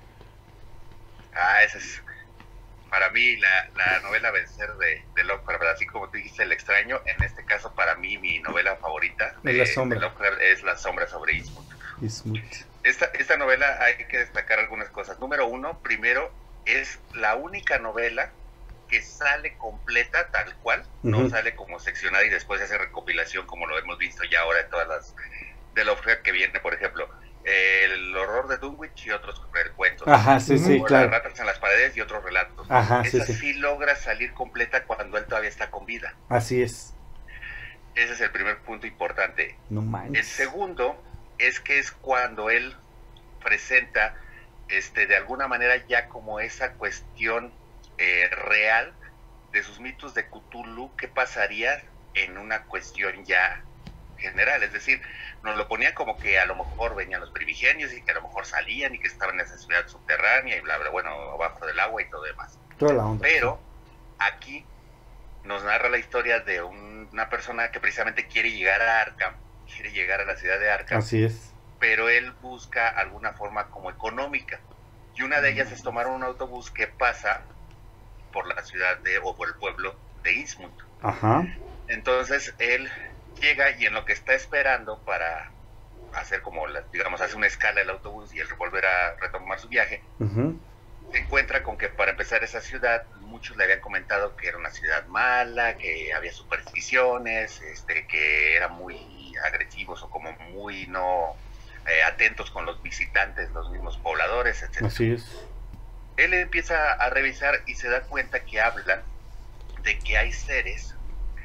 Esa es para mí la novela vencer de Lovecraft, así como tú dijiste El extraño, en este caso para mí mi novela favorita Es La sombra. de Lovecraft es La sombra sobre Innsmouth. Inmund. Esta novela hay que destacar algunas cosas. Número uno, primero, es la única novela que sale completa tal cual, no Ujú. sale como seccionada y después se hace recopilación como lo hemos visto ya ahora en todas las de Lovecraft que viene, por ejemplo, El horror de Dunwich y otros cuentos. Ajá, sí, sí, O claro. Las ratas en las paredes y otros relatos. Ajá, sí, Esa sí. sí logra salir completa cuando él todavía está con vida. Así es. Ese es el primer punto importante. No El manches. segundo es que es cuando él presenta de alguna manera ya como esa cuestión real de sus mitos de Cthulhu, qué pasaría en una cuestión ya general, es decir, nos lo ponía como que a lo mejor venían los primigenios y que a lo mejor salían y que estaban en esa ciudad subterránea y bla bla, bueno, abajo del agua y todo demás. Toda la onda. Pero aquí nos narra la historia de una persona que precisamente quiere llegar a Arkham, quiere llegar a la ciudad de Sí. Arkham, Así es. pero él busca alguna forma como económica. Y una de ellas es tomar un autobús que pasa por la ciudad o por el pueblo de Innsmouth. Ajá. Entonces él llega y en lo que está esperando para hacer como, digamos, hace una escala el autobús y él volver a retomar su viaje, Ujú. se encuentra con que para empezar esa ciudad, muchos le habían comentado que era una ciudad mala, que había supersticiones, que eran muy agresivos o como muy no atentos con los visitantes, los mismos pobladores, etc. Así es. Él empieza a revisar y se da cuenta que hablan de que hay seres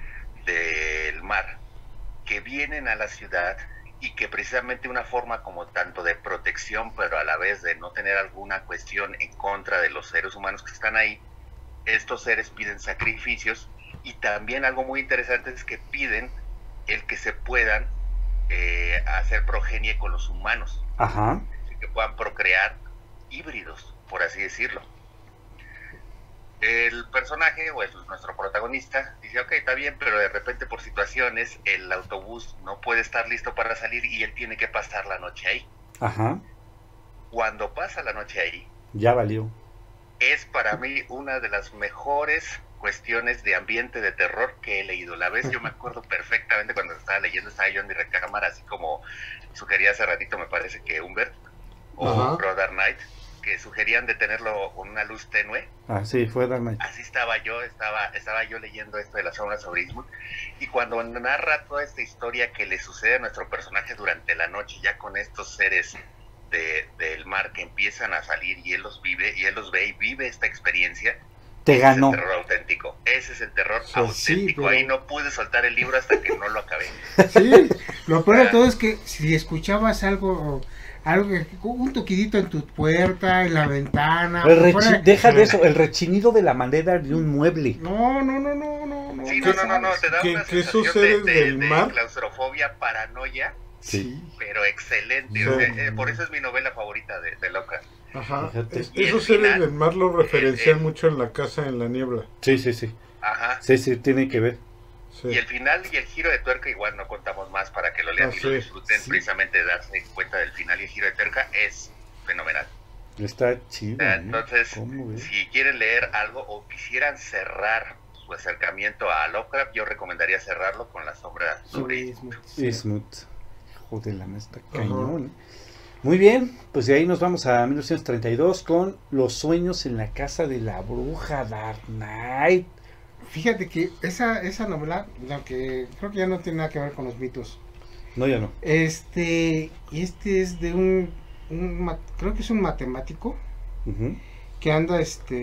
del mar que vienen a la ciudad y que precisamente una forma como tanto de protección, pero a la vez de no tener alguna cuestión en contra de los seres humanos que están ahí, estos seres piden sacrificios y también algo muy interesante es que piden el que se puedan hacer progenie con los humanos, Ajá. que puedan procrear híbridos, por así decirlo. El personaje, o nuestro protagonista, dice, ok, está bien, pero de repente por situaciones el autobús no puede estar listo para salir y él tiene que pasar la noche ahí. Ajá. Cuando pasa la noche ahí, Ya valió. es para mí una de las mejores cuestiones de ambiente de terror que he leído. La vez yo me acuerdo perfectamente cuando estaba leyendo, estaba yo en mi recámara, así como sugería hace ratito, me parece que Humbert o Ajá. Brother Knight, que sugerían de tenerlo con una luz tenue. Ah, sí, fue Dark Knight. Así estaba yo leyendo esto de La sombra sobre Innsmouth, y cuando narra toda esta historia que le sucede a nuestro personaje durante la noche, ya con estos seres del mar que empiezan a salir y él los vive, y él los ve y vive esta experiencia, Te ese ganó. es el terror auténtico, ese es el terror Sí, auténtico, pero- ahí no pude soltar el libro hasta que no lo acabé. Sí, Lo peor de todo es que si escuchabas algo, un toquidito en tu puerta, en la ventana, deja de eso, el rechinido de la madera de un mueble. No. Sí, no, te da una sensación de claustrofobia, paranoia, Sí. pero excelente. Sí. O sea, por eso es mi novela favorita de Lovecraft. Ajá. Y Esos el seres final, del mar lo referencian mucho en La casa en la niebla. Sí. Ajá. Sí, tiene que ver. Sí. Y el final y el giro de tuerca, igual no contamos más para que lo lean y lo disfruten. Sí. Precisamente darse cuenta del final y el giro de tuerca es fenomenal. Está chido. Entonces, ¿Cómo ves? si quieren leer algo o quisieran cerrar su acercamiento a Lovecraft, yo recomendaría cerrarlo con La sombra sobre Eastwood. Eastwood. Joder, la está cañón. Muy bien, pues de ahí nos vamos a 1932 con Los sueños en la casa de la bruja, Dark Knight. Fíjate que esa novela, aunque creo que ya no tiene nada que ver con los mitos. No, ya no. Este es de creo que es un matemático que anda,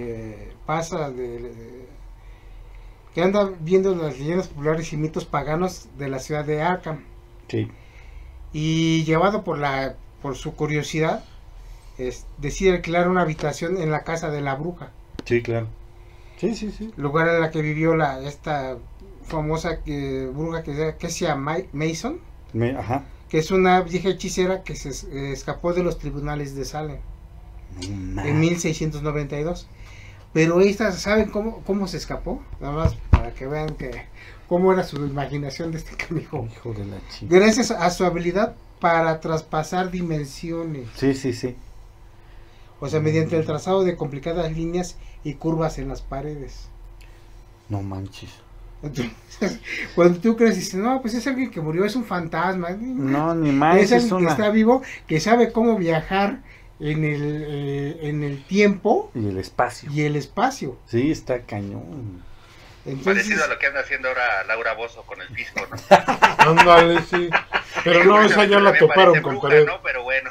que anda viendo las leyendas populares y mitos paganos de la ciudad de Arkham. Sí. Y llevado por su curiosidad, decide alquilar una habitación en la casa de la bruja. Sí, claro. Sí. Lugar en la que vivió esta famosa bruja que se llama Mason. Ajá. Que es una vieja hechicera que se escapó de los tribunales de Salem en 1692. Pero ¿saben cómo se escapó? Nada más para que vean cómo era su imaginación de este canijo. Hijo de la chica. Gracias a su habilidad para traspasar dimensiones. Sí. O sea, mediante el trazado de complicadas líneas y curvas en las paredes. No manches. Entonces, cuando tú crees, dices, no, pues es alguien que murió, es un fantasma. No, ni más. Es alguien que está vivo, que sabe cómo viajar en el tiempo y el espacio. Sí, está cañón. Entonces, parecido a lo que anda haciendo ahora Laura Bozzo con el fisco, ¿no? Ándale, sí. Pero no, esa ya la toparon con pared. ¿no? Pero bueno.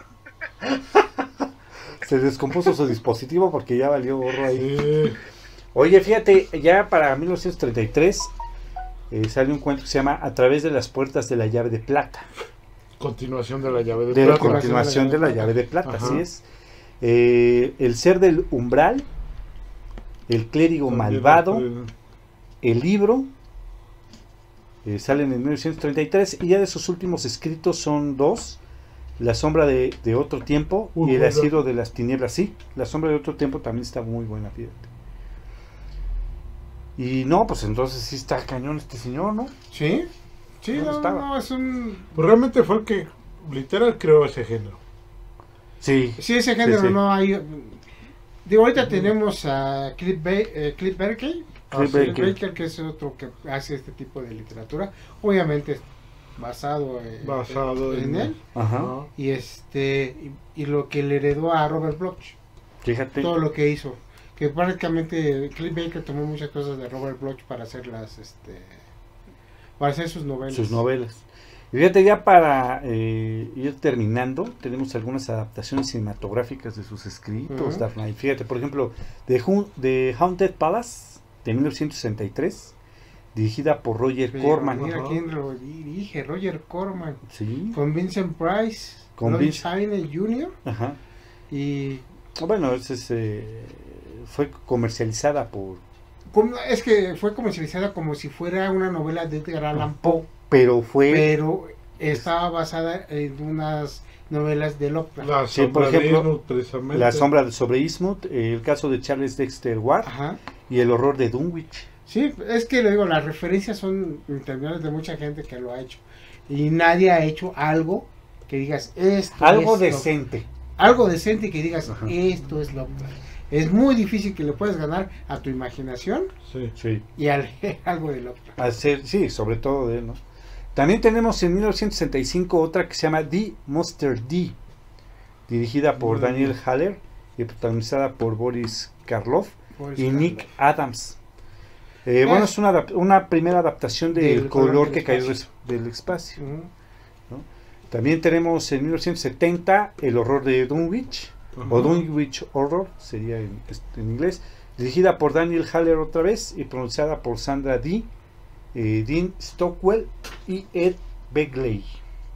Se descompuso su dispositivo porque ya valió gorro ahí. Sí. Oye, fíjate, ya para 1933 sale un cuento que se llama A través de las puertas de la llave de plata. Continuación de la llave de De la plata. continuación de la llave de plata, Ajá. así es. El ser del umbral, el clérigo malvado, el libro, salen en 1933 y ya de sus últimos escritos son dos. La sombra de otro tiempo y el asilo de las tinieblas. Sí, La sombra de otro tiempo también está muy buena, fíjate. Y no, pues entonces sí está cañón este señor, ¿no? Sí, No, es un... Pues realmente fue el que literal creó ese género. Sí. Sí, ese género sí. no hay... Digo, ahorita tenemos a Cliff Barker, que es otro que hace este tipo de literatura. Obviamente basado en él. Ajá. Y lo que le heredó a Robert Bloch. Fíjate. Todo lo que hizo. Que prácticamente Cliff Barker tomó muchas cosas de Robert Bloch para hacer para hacer sus novelas. Y fíjate, ya para ir terminando, tenemos algunas adaptaciones cinematográficas de sus escritos, Dark Knight. Fíjate, por ejemplo, The Haunted Palace, de 1963, dirigida por Roger Corman. Mira quién lo dirige, Roger Corman. Sí. Con Vincent Price, Lon Chaney Jr. Ajá. Y... bueno, fue comercializada por... Es que fue comercializada como si fuera una novela de Edgar Allan Poe. Pero estaba basada en unas novelas de Lovecraft. Por ejemplo, La sombra sobre Eastwood, el caso de Charles Dexter Ward. Ajá. Y El horror de Dunwich. Sí, es que le digo, las referencias son interminables de mucha gente que lo ha hecho. Y nadie ha hecho algo que digas, algo decente. Algo decente que digas, ajá, esto es Lovecraft. Es muy difícil que le puedas ganar a tu imaginación, sí, y a leer algo de Lovecraft. Sí, sobre todo de él, ¿no? También tenemos en 1965 otra que se llama The Monster D, dirigida por Daniel Haller y protagonizada por Boris Karloff y Nick Adams. Bueno, es una primera adaptación del color que cayó del espacio. ¿No? También tenemos en 1970 El horror de Dunwich, o Dunwich Horror, sería en inglés, dirigida por Daniel Haller otra vez y pronunciada por Sandra Dee, Dean Stockwell y Ed Begley.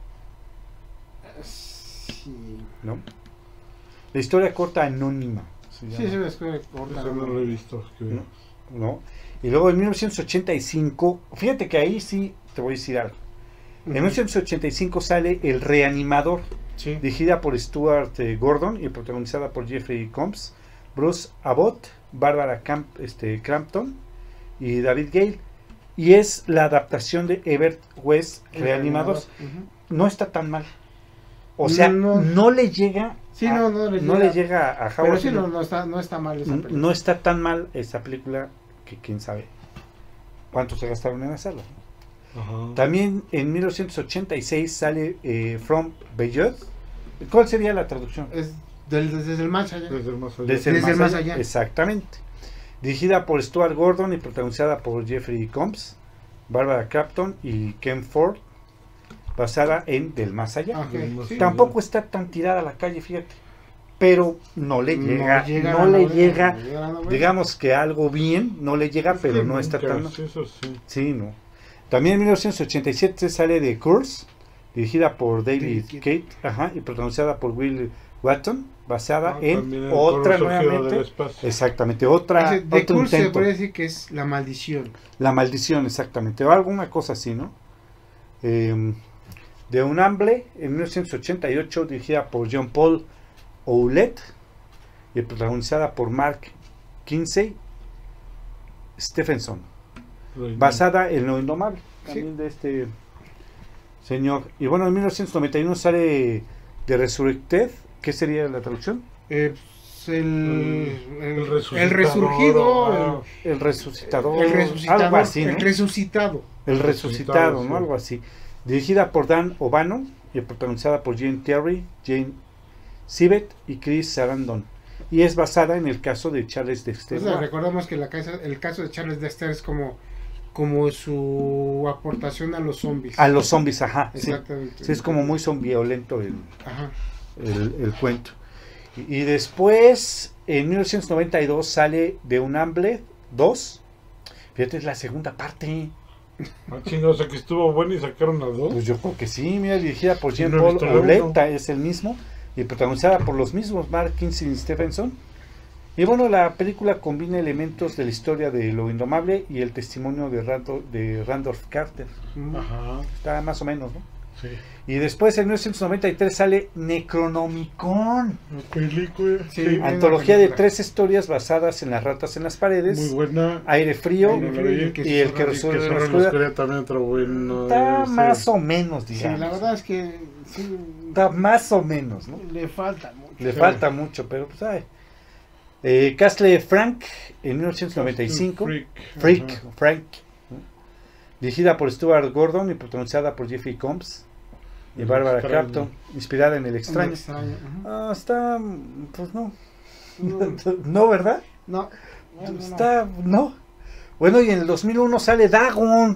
Sí, ¿no? La historia corta anónima. se sí, llama, sí, es que corta. Eso no lo he visto. Que ¿no? ¿no? Y luego en 1985, fíjate que ahí sí te voy a decir algo. En 1985 sale El Reanimador, Sí. dirigida por Stuart Gordon y protagonizada por Jeffrey Combs, Bruce Abbott, Barbara Crampton y David Gale. Y es la adaptación de Everett West, Reanimador. Ujú. No está tan mal. O sea, no le llega. Sí, a, no le llega. a Pero Howard sí, Phillips. no está mal esa película. No está tan mal esa película que quién sabe cuánto se gastaron en hacerla. Ajá. También en 1986 sale From Beyond. ¿Cuál sería la traducción? Es desde el más allá. Desde el más allá. Desde el Desde el más más allá. allá. Exactamente. Dirigida por Stuart Gordon y protagonizada por Jeffrey Combs, Barbara Crampton y Ken Ford. Basada en Del Más Allá. Ok, sí. Tampoco está tan tirada a la calle, fíjate. Pero no le llega, no la le novela, llega. no llega la novela. Digamos que algo bien, no le llega, Es pero que no está nunca, tan mal. sí, eso sí. Sí, no. También en 1987 sale The Curse, dirigida por David David Kate, ajá, y protagonizada por Will Wheaton, basada También en el otra color surgido del nuevamente. espacio. Exactamente, otra, De otro Curse se intento. puede decir que es la maldición. La maldición, exactamente, o alguna cosa así, ¿no? De un hambre, en 1988, dirigida por John Paul Ouellette y protagonizada por Mark Kinsey Stephenson, basada en Lo Indomable, también de este señor. Y bueno, en 1991 sale The Resurrected. ¿Qué sería la traducción? El resucitador, resurgido, El resucitador, el resucitador, algo así, ¿no? el resucitado. El resucitado, sí. ¿no? Algo así. Dirigida por Dan O'Bannon y protagonizada por Jane Terry, Jane Sibbett y Chris Sarandon. Y es basada en el caso de Charles Dexter. O sea, recordamos que el caso de Charles Dexter es como su aportación a los zombies. A los zombies, ajá. Sí. Exactamente. Sí, es como muy zombiolento Ajá. el cuento. Y después, en 1992, sale The Unnamed 2. Fíjate, es la segunda parte. Ah, chingo, o sea que estuvo bueno y sacaron las dos. Pues yo creo que sí, mira, dirigida por Sí, Jean no he Paul visto la Ouellette, uno. es el mismo, y protagonizada por los mismos, Mark Kinsey y Stephenson. Y bueno, la película combina elementos de la historia de Lo Indomable y el testimonio de Randolph Carter. Ajá, Está más o menos, ¿no? sí. Y después en 1993 sale Necronomicon, La película, Sí, sí, antología de película. 3 historias basadas en las ratas en las paredes, muy buena. Aire Frío Aire Frío y El que Y resuelve que en la Zorro en la oscuridad. Oscuridad también otra buena. Está sí. más o menos, Sí, digamos. la verdad es que sí, Está más o menos, ¿no? le falta mucho. Le Sí. falta mucho, pero pues ay. Castle Frank en 1995. Freak. Ajá. Frank. ¿no? Dirigida por Stuart Gordon y protagonizada por Jeffrey Combs y El Barbara extraño. Crampton, inspirada en El Extraño. Extraño. Ajá. Está, pues no. No, No, ¿verdad? no. Está, no. Bueno, y en el 2001 sale Dagon.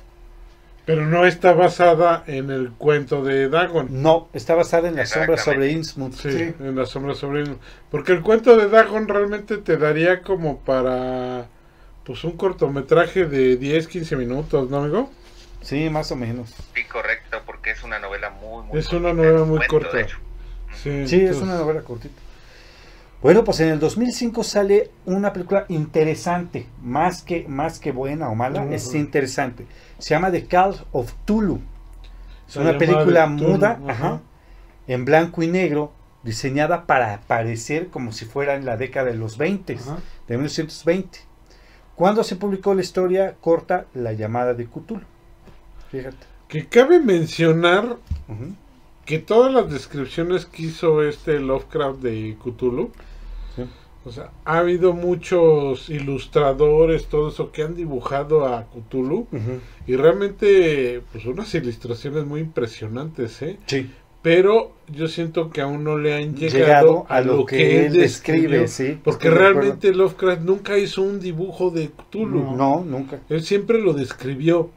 Pero no está basada en el cuento de Dagon. No, está basada en La sombra Exactamente. sobre Innsmouth. Sí, Sí. en la sombra sobre él. Porque el cuento de Dagon realmente te daría como para pues un cortometraje de 10-15 minutos, ¿no, amigo? Sí, más o menos. Sí, correcto, porque es una novela muy Es corta, una novela muy cuento, corta. de hecho. Sí, es entonces, una novela cortita. Bueno, pues en el 2005 sale una película interesante, más que buena o mala, Ujú. es interesante. Se llama The Call of Cthulhu. Es La una llamada película de Cthulhu, muda, ajá. ajá, en blanco y negro, diseñada para parecer como si fuera en la década de los 20, Ajá. de 1920. Cuando se publicó la historia corta La llamada de Cthulhu. Fíjate. que cabe mencionar Ujú. que todas las descripciones que hizo Lovecraft de Cthulhu, Sí. o sea, ha habido muchos ilustradores, todo eso, que han dibujado a Cthulhu, Ujú. y realmente, pues unas ilustraciones muy impresionantes, ¿eh? Sí. Pero yo siento que aún no le han llegado Llegado a lo que él describe, sí. porque estoy de acuerdo. realmente Lovecraft nunca hizo un dibujo de Cthulhu. No, nunca. Él siempre lo describió.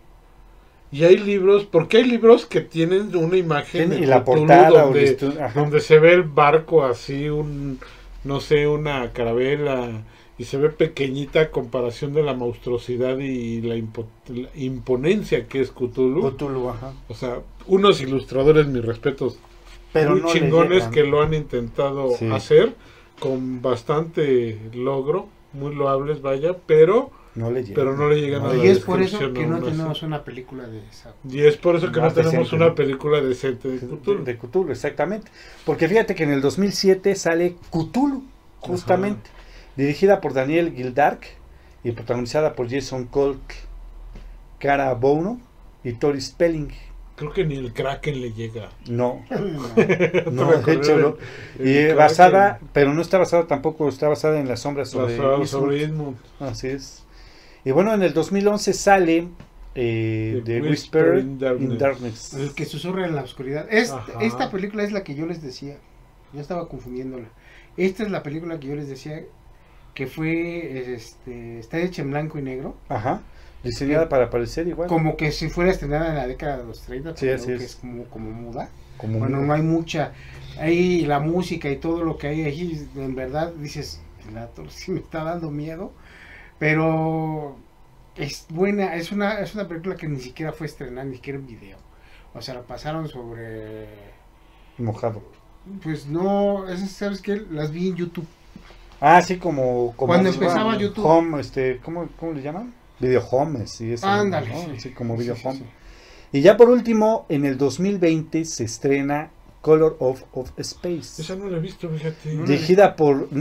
Y hay libros, porque hay libros que tienen una imagen de Y la Cthulhu portada o donde, ajá. donde se ve el barco así, no sé, una carabela, y se ve pequeñita a comparación de la monstruosidad y la imponencia que es Cthulhu. Cthulhu, ajá. O sea, unos ilustradores, mis respetos, Pero muy no le chingones llegan. que lo han intentado Sí. hacer con bastante logro, muy loables, vaya, pero No le llega. no le llegan a Y la es por eso descripción que no aún así. tenemos una película de esa. Y es por eso que no Más tenemos decente, una ¿no? película decente de Cthulhu. De Cthulhu, exactamente. Porque fíjate que en el 2007 sale Cthulhu, justamente. Dirigida por Daniel Gildark y protagonizada por Jason Kolk, Cara Bono y Tori Spelling. Creo que ni el Kraken le llega. No, No. no, me de acordé hecho no. del Y Kraken. basada, pero no está basada tampoco, está basada en las sombras sobre Sobre Eastwood. Edmund. Así es. Y bueno, en el 2011 sale The The Whisper Whisper in Darkness. El que susurra en la oscuridad. Ajá. Esta película es la que yo les decía. Yo estaba confundiéndola. Esta es la película que yo les decía que fue, está hecha en blanco y negro. Ajá. Diseñada para parecer igual. Como que si fuera estrenada en la década de los 30. Sí, pero así que es. es como muda. Como Bueno, muy- no hay mucha. Ahí la música y todo lo que hay ahí, en verdad dices, el actor sí me está dando miedo. Pero es buena, es una película que ni siquiera fue estrenada, ni siquiera en video. O sea, la pasaron sobre. mojado. Pues no, esas, ¿sabes qué? Las vi en YouTube. Ah, sí, como Cuando empezaba YouTube. Home, ¿cómo le llaman? Video Home, sí, eso, Ándale, ¿no? sí. Sí, como Sí, Video sí, Home. sí. Y ya por último, en el 2020 se estrena Color of Space. Esa no la he visto, fíjate. No. Dirigida por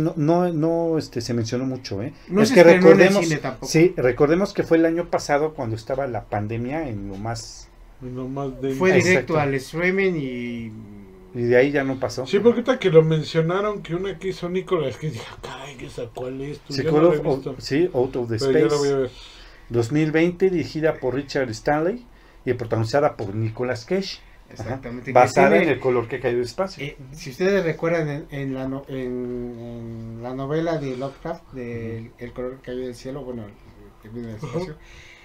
se mencionó mucho, No es se que estrenó en el recordemos, cine tampoco. sí, recordemos que fue el año pasado cuando estaba la pandemia en lo más, Y nomás de... Fue Exacto. directo al streaming y. y de ahí ya no pasó. Sí, porque ahorita que lo mencionaron, que una que hizo Nicolas, que dije, caray, ¿esa cuál es? Tú, Sí, yo no la he Color visto. sí, Out of the Pero ya la voy a Space, ver. 2020, dirigida por Richard Stanley y protagonizada por Nicolas Cage. Ajá. Exactamente. que Basada tiene- en el color que cayó del espacio. Si ustedes recuerdan en la novela de Lovecraft, de El color que cayó del cielo, bueno, el viene del espacio,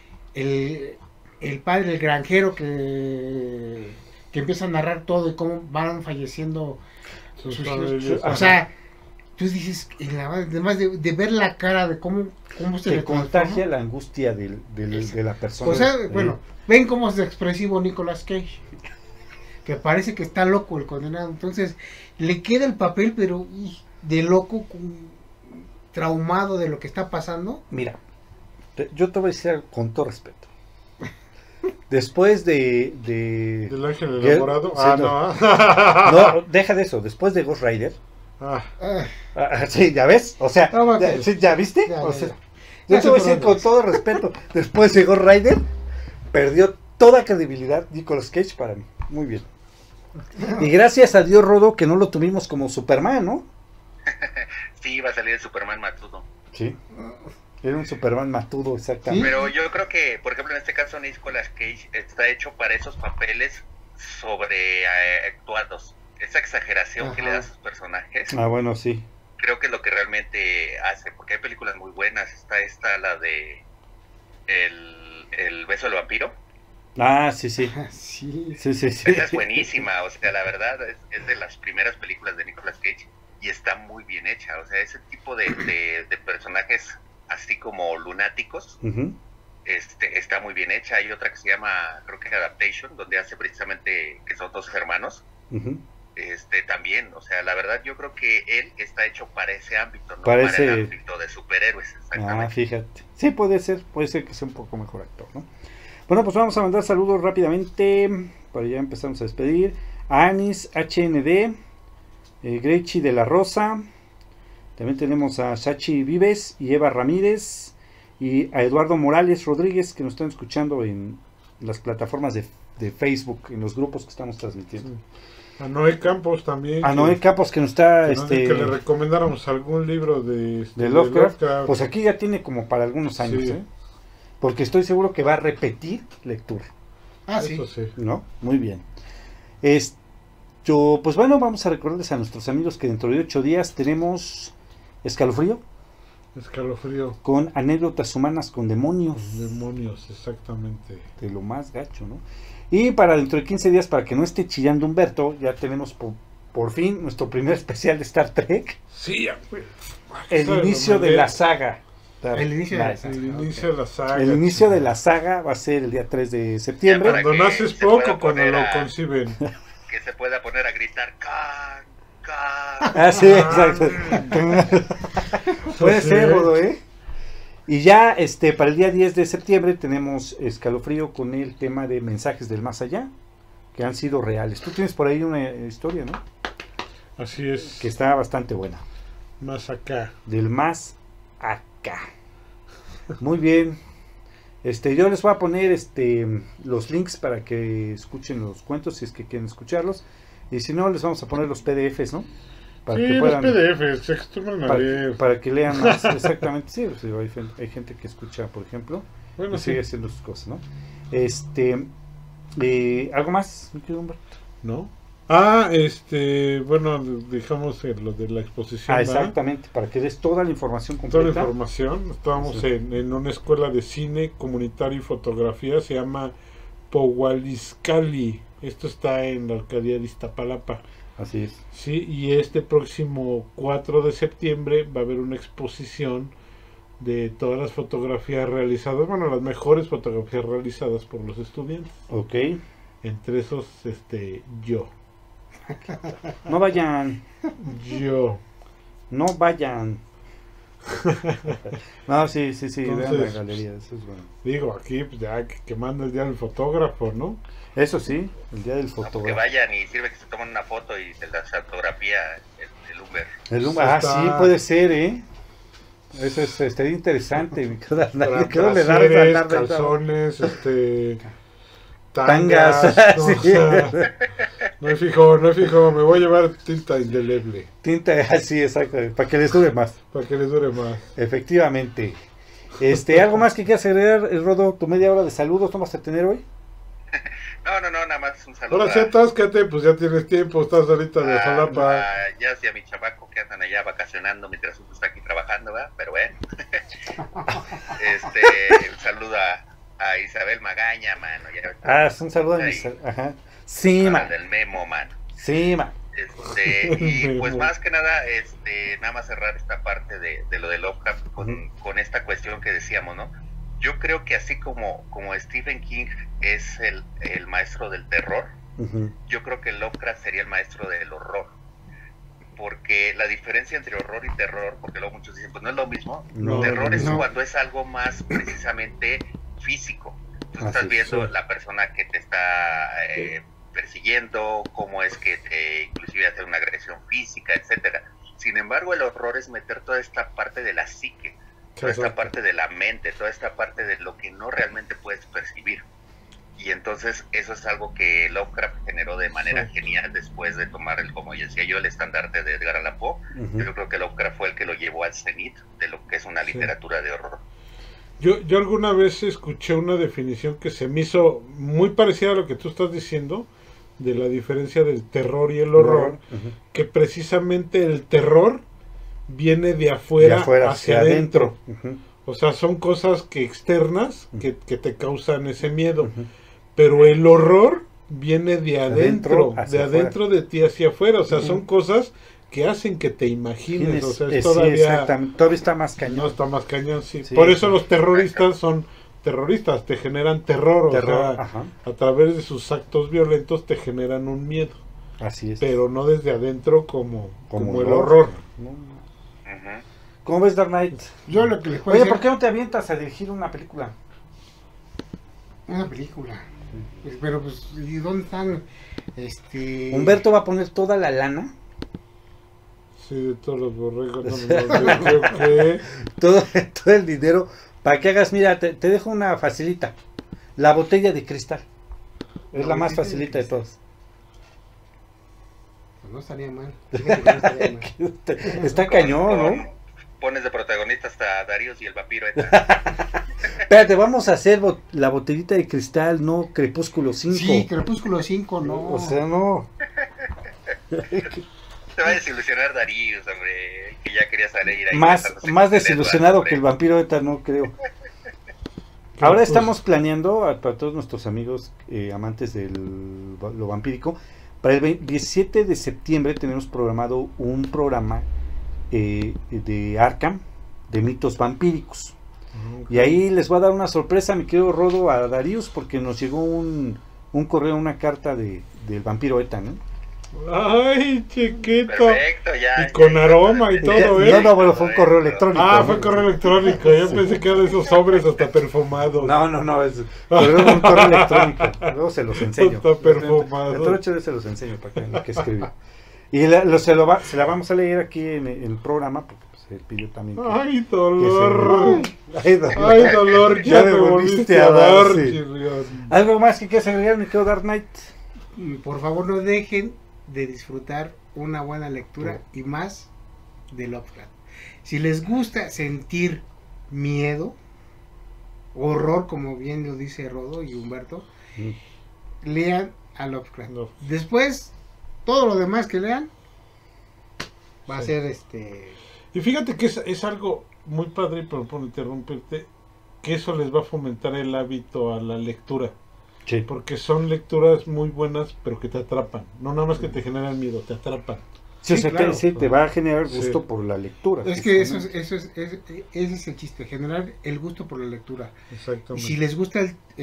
el padre, el granjero que empieza a narrar todo y cómo van falleciendo Sus sus familias. hijos. O sea, tú dices, además de ver la cara de cómo se Que le contagia transforma. la angustia de la persona. O sea, bueno, ven cómo es expresivo Nicolas Cage. Que parece que está loco el condenado. Entonces, le queda el papel, pero de loco, traumado de lo que está pasando. Mira, yo te voy a decir algo con todo respeto. Después de ¿Del ángel Girl- enamorado? sí, Ah, no. no, deja de eso, después de Ghost Rider. Ah, Sí, ya ves, o sea, Ah, bueno, ya, sí, ¿ya viste? ya, O ya, sea, ya. yo Ya te voy a sé decir por con todo respeto, después de Ghost Rider, perdió toda credibilidad Nicolas Cage para mí. Muy bien. Y gracias a Dios, Rodo, que no lo tuvimos como Superman, ¿no? Sí, va a salir el Superman matudo. Sí. Era un Superman matudo, exactamente. Pero yo creo que, por ejemplo, en este caso Nicolas Cage está hecho para esos papeles sobre actuados. Esa exageración que le da a sus personajes, Ah, bueno, sí. creo que es lo que realmente hace, porque hay películas muy buenas. Está esta, la de El beso del vampiro. Ah, sí, sí. Sí. Sí, sí, sí. Esa es buenísima, o sea, la verdad es de las primeras películas de Nicolas Cage y está muy bien hecha. O sea, ese tipo de personajes así como lunáticos, Ujú. está muy bien hecha. Hay otra que se llama, creo que Adaptation, donde hace precisamente que son dos hermanos. Ujú. También, o sea, la verdad yo creo que él está hecho para ese ámbito, no Para para ese- el ámbito de superhéroes, Ah, exactamente. fíjate. Sí, puede ser que sea un poco mejor actor, ¿no? Bueno, pues vamos a mandar saludos rápidamente, para ya empezamos a despedir. A Anis HND, Greichi de la Rosa, también tenemos a Sachi Vives y Eva Ramírez, y a Eduardo Morales Rodríguez, que nos están escuchando en las plataformas de Facebook, en los grupos que estamos transmitiendo. a Noé Campos también. A que- Noé Campos, que nos está... que nos dice que le recomendáramos algún libro de Lovecraft, pues aquí ya tiene como para algunos años, Sí. ¿eh? Porque estoy seguro que va a repetir lectura, Ah, sí. Eso sí. ¿no? Muy bien. Pues bueno, vamos a recordarles a nuestros amigos que dentro de 8 días tenemos Escalofrío Escalofrío. con anécdotas humanas con demonios, Los demonios, exactamente. de lo más gacho, ¿no? Y para dentro de 15 días, para que no esté chillando Humberto, ya tenemos por fin nuestro primer especial de Star Trek, Sí, ya, güey. el Sabe, inicio lo de mandé. la saga. El inicio de la Nice. saga. El inicio de la saga. El inicio de la saga va a ser el día 3 de septiembre. para Cuando que naces se pueda poco, cuando poner lo a- conciben. que se pueda poner a gritar can, can. Ah, sí, exacto. Puede ser, Rodo, ¿eh? Y ya para el día 10 de septiembre tenemos escalofrío con el tema de mensajes del más allá, que han sido reales. Tú tienes por ahí una historia, ¿no? Así es. Que está bastante buena. Más acá. Del más acá. Muy bien. Yo les voy a poner los links para que escuchen los cuentos si es que quieren escucharlos. Y si no, les vamos a poner los PDFs, ¿no? Para que puedan, los PDFs, se acostumbran a leer. Para que lean más, exactamente. Sí, pues, hay gente que escucha, por ejemplo, bueno, y sigue haciendo sus cosas, ¿no? ¿Algo más, mi querido Humberto? ¿No? Bueno, dejamos lo de la exposición. Exactamente, para que des toda la información completa. Toda la información. Estábamos en una escuela de cine comunitario y fotografía, se llama Powaliscali. Esto está en la alcaldía de Iztapalapa. Así es. Sí, y este próximo 4 de septiembre va a haber una exposición de todas las fotografías realizadas, bueno, las mejores fotografías realizadas por los estudiantes. Ok. Entre esos, yo. No vayan. Yo. No vayan. No, sí, Entonces, vean la galería, eso es bueno. Digo, aquí pues, ya que manda el día del fotógrafo, ¿no? Eso sí, el día del fotógrafo. Que vayan y sirve que se tomen una foto y se las fotografía el Uber. El Uber, sí, puede ser, ¿eh? Eso estaría interesante. Me quedo calzones, tangas. No, Sí. o sea, no es fijo, me voy a llevar tinta indeleble. Sí, exacto, para que les dure más. Para que les dure más. Efectivamente. ¿Algo más que quieras agregar, Rodo? ¿Tu media hora de saludos no vas a tener hoy? No, nada más un saludo. Ahora sí, atáscate, pues ya tienes tiempo, estás ahorita de solapa. Ya hacia mi chamaco que andan allá vacacionando mientras uno está aquí trabajando, ¿verdad? Pero bueno. Un saludo a Isabel Magaña, mano. Es un saludo a Isabel. Ajá. Sí, man. Del Memo, man. Sí, man. Y pues más que nada, nada más cerrar esta parte de lo de Lovecraft con esta cuestión que decíamos, ¿no? Yo creo que así como Stephen King es el maestro del terror, yo creo que Lovecraft sería el maestro del horror. Porque la diferencia entre horror y terror, porque luego muchos dicen, pues no es lo mismo. No, terror es cuando es algo más precisamente físico. Tú estás viendo la persona que te está persiguiendo, cómo es que te inclusive hacer una agresión física, etcétera. Sin embargo, el horror es meter toda esta parte de la psique, toda esta parte de la mente, toda esta parte de lo que no realmente puedes percibir. Y entonces eso es algo que Lovecraft generó de manera genial después de tomar, como decía yo, el estandarte de Edgar Allan Poe. Yo creo que Lovecraft fue el que lo llevó al cenit de lo que es una literatura de horror. Yo alguna vez escuché una definición que se me hizo muy parecida a lo que tú estás diciendo, de la diferencia del terror y el horror, que precisamente el terror viene de afuera hacia adentro. O sea, son cosas que externas que te causan ese miedo. Pero el horror viene de adentro de ti hacia afuera. O sea, son cosas que hacen que te imagines. O sea, es todavía está más cañón. No, está más cañón, sí. Por eso los terroristas son terroristas, te generan terror. O sea, a través de sus actos violentos te generan un miedo. Así es. Pero no desde adentro como el horror. ¿Cómo ves, Dark Knight? Yo lo que les puedo Oye, decir... ¿por qué no te avientas a dirigir una película? Una película. Pues, pero pues, ¿y dónde están? Humberto va a poner toda la lana. Sí, de todos los borregos. ¿Qué? todo el dinero para que hagas, mira, te dejo una facilita. La botella de cristal. Es la más facilita de todas. Pues no estaría mal. Está cañón, ¿no? Pones de protagonista hasta Darius y el vampiro. Espérate, vamos a hacer la botellita de cristal, no Crepúsculo 5. Sí, Crepúsculo 5, no. O sea, no. Te va a desilusionar Darius, hombre, que ya quería salir ahí. Más desilusionado que el vampiro ETA, no creo. Ahora estamos planeando para todos nuestros amigos amantes de lo vampírico. Para el 17 de septiembre tenemos programado un programa de Arkham, de mitos vampíricos. Y ahí les voy a dar una sorpresa, mi querido Rodo, a Darius, porque nos llegó un correo, una carta de del vampiro Eta, ¿no? Ay, chiquito. Perfecto, ya. Y con aroma y todo, ¿eh? No, bueno, fue un correo electrónico. Ah, ¿no? fue correo electrónico. Yo pensé que era de esos sobres hasta perfumados. No, es un correo electrónico. Luego se los enseño. Está perfumado. De todo hecho, se los enseño para que vean lo que escribió. Y se la vamos a leer aquí en el programa, porque pues, él pidió también. Ay, dolor. Ay, dolor. Ay, dolor. Ya Ya me me volviste a dar, chirrión. ¿Algo más que quieras agregar, mi querido Dark Knight? Por favor, no dejen de disfrutar una buena lectura y más de Lovecraft. Si les gusta sentir miedo, horror, como bien lo dice Rodo y Humberto, lean a Lovecraft. No. Después, todo lo demás que lean va a Sí. ser Y fíjate que es algo muy padre, pero por interrumpirte, que eso les va a fomentar el hábito a la lectura. Sí. Porque son lecturas muy buenas, pero que te atrapan. No nada más que te generan miedo, te atrapan. Sí, Sí, claro. te va a generar Sí. gusto por la lectura. Es que justamente. ese es el chiste, generar el gusto por la lectura. Y Exactamente. si les gusta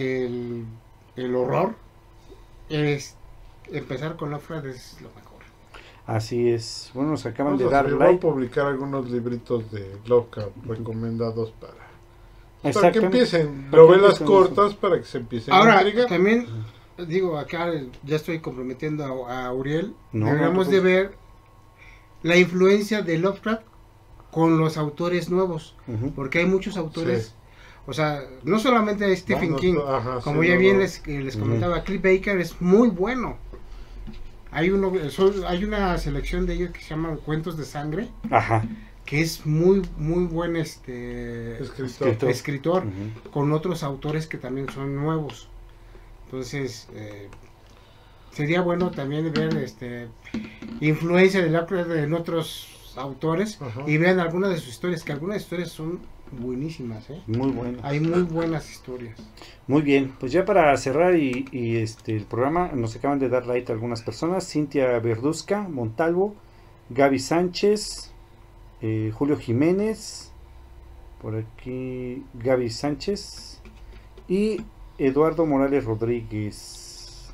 el horror, es empezar con Lovecraft es lo mejor. Así es. Bueno, nos acaban Vamos de a dar hacer, voy a like. publicar algunos libritos de Lovecraft recomendados para que Exactamente. empiecen. Para que Novelas empiecen cortas para que se empiecen a Ahora, intrigar. también digo, acá ya estoy comprometiendo a Uriel. No, Deberíamos no, de pues. ver la influencia de Lovecraft con los autores nuevos, Ujú. porque hay muchos autores, Sí. o sea, no solamente Stephen No, King, ajá, como sí, ya no, bien no. les comentaba, Cliff Baker es muy bueno. Hay hay una selección de ellos que se llama Cuentos de Sangre, Ajá. que es muy buen Escritor. escritor, Ujú. con otros autores que también son nuevos. Entonces, sería bueno también ver influencia de Lovecraft en otros autores. Ajá. Y vean algunas de sus historias, que algunas historias son buenísimas, ¿eh? Muy bueno. Hay muy buenas historias. Muy bien, pues ya para cerrar el programa, nos acaban de dar like algunas personas: Cintia Verduzca, Montalvo, Gaby Sánchez, Julio Jiménez, por aquí Gaby Sánchez y Eduardo Morales Rodríguez.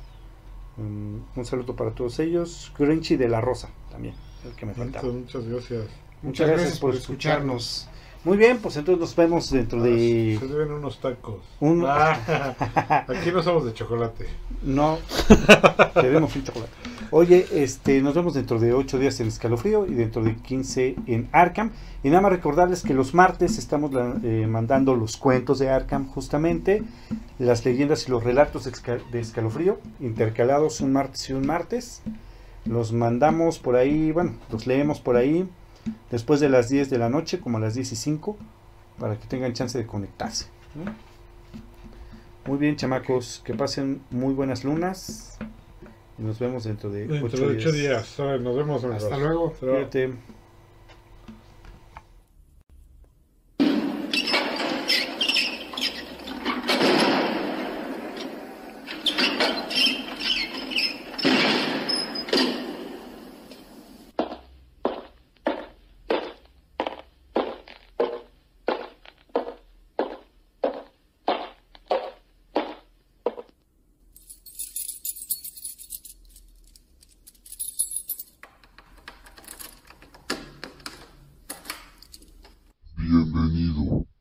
Un saludo para todos ellos. Grinchi de la Rosa también, el que me faltaba. Muchas gracias. Muchas gracias por escucharnos. Muy bien, pues entonces nos vemos dentro de... Se deben unos tacos. Un- Aquí no somos de chocolate. No, queremos un chocolate. Oye, nos vemos dentro de 8 días en Escalofrío y dentro de 15 en Arkham. Y nada más recordarles que los martes estamos mandando los cuentos de Arkham, justamente, las leyendas y los relatos de Escalofrío, intercalados un martes y un martes. Los mandamos por ahí, bueno, los leemos por ahí después de las 10 de la noche, como a las 10:05, para que tengan chance de conectarse, ¿no? Muy bien, chamacos, que pasen muy buenas lunas y nos vemos dentro de Dentro 8 de 8 días. días. A ver, nos vemos. amigos. Hasta luego. Hasta luego. Cuídate. Bienvenido.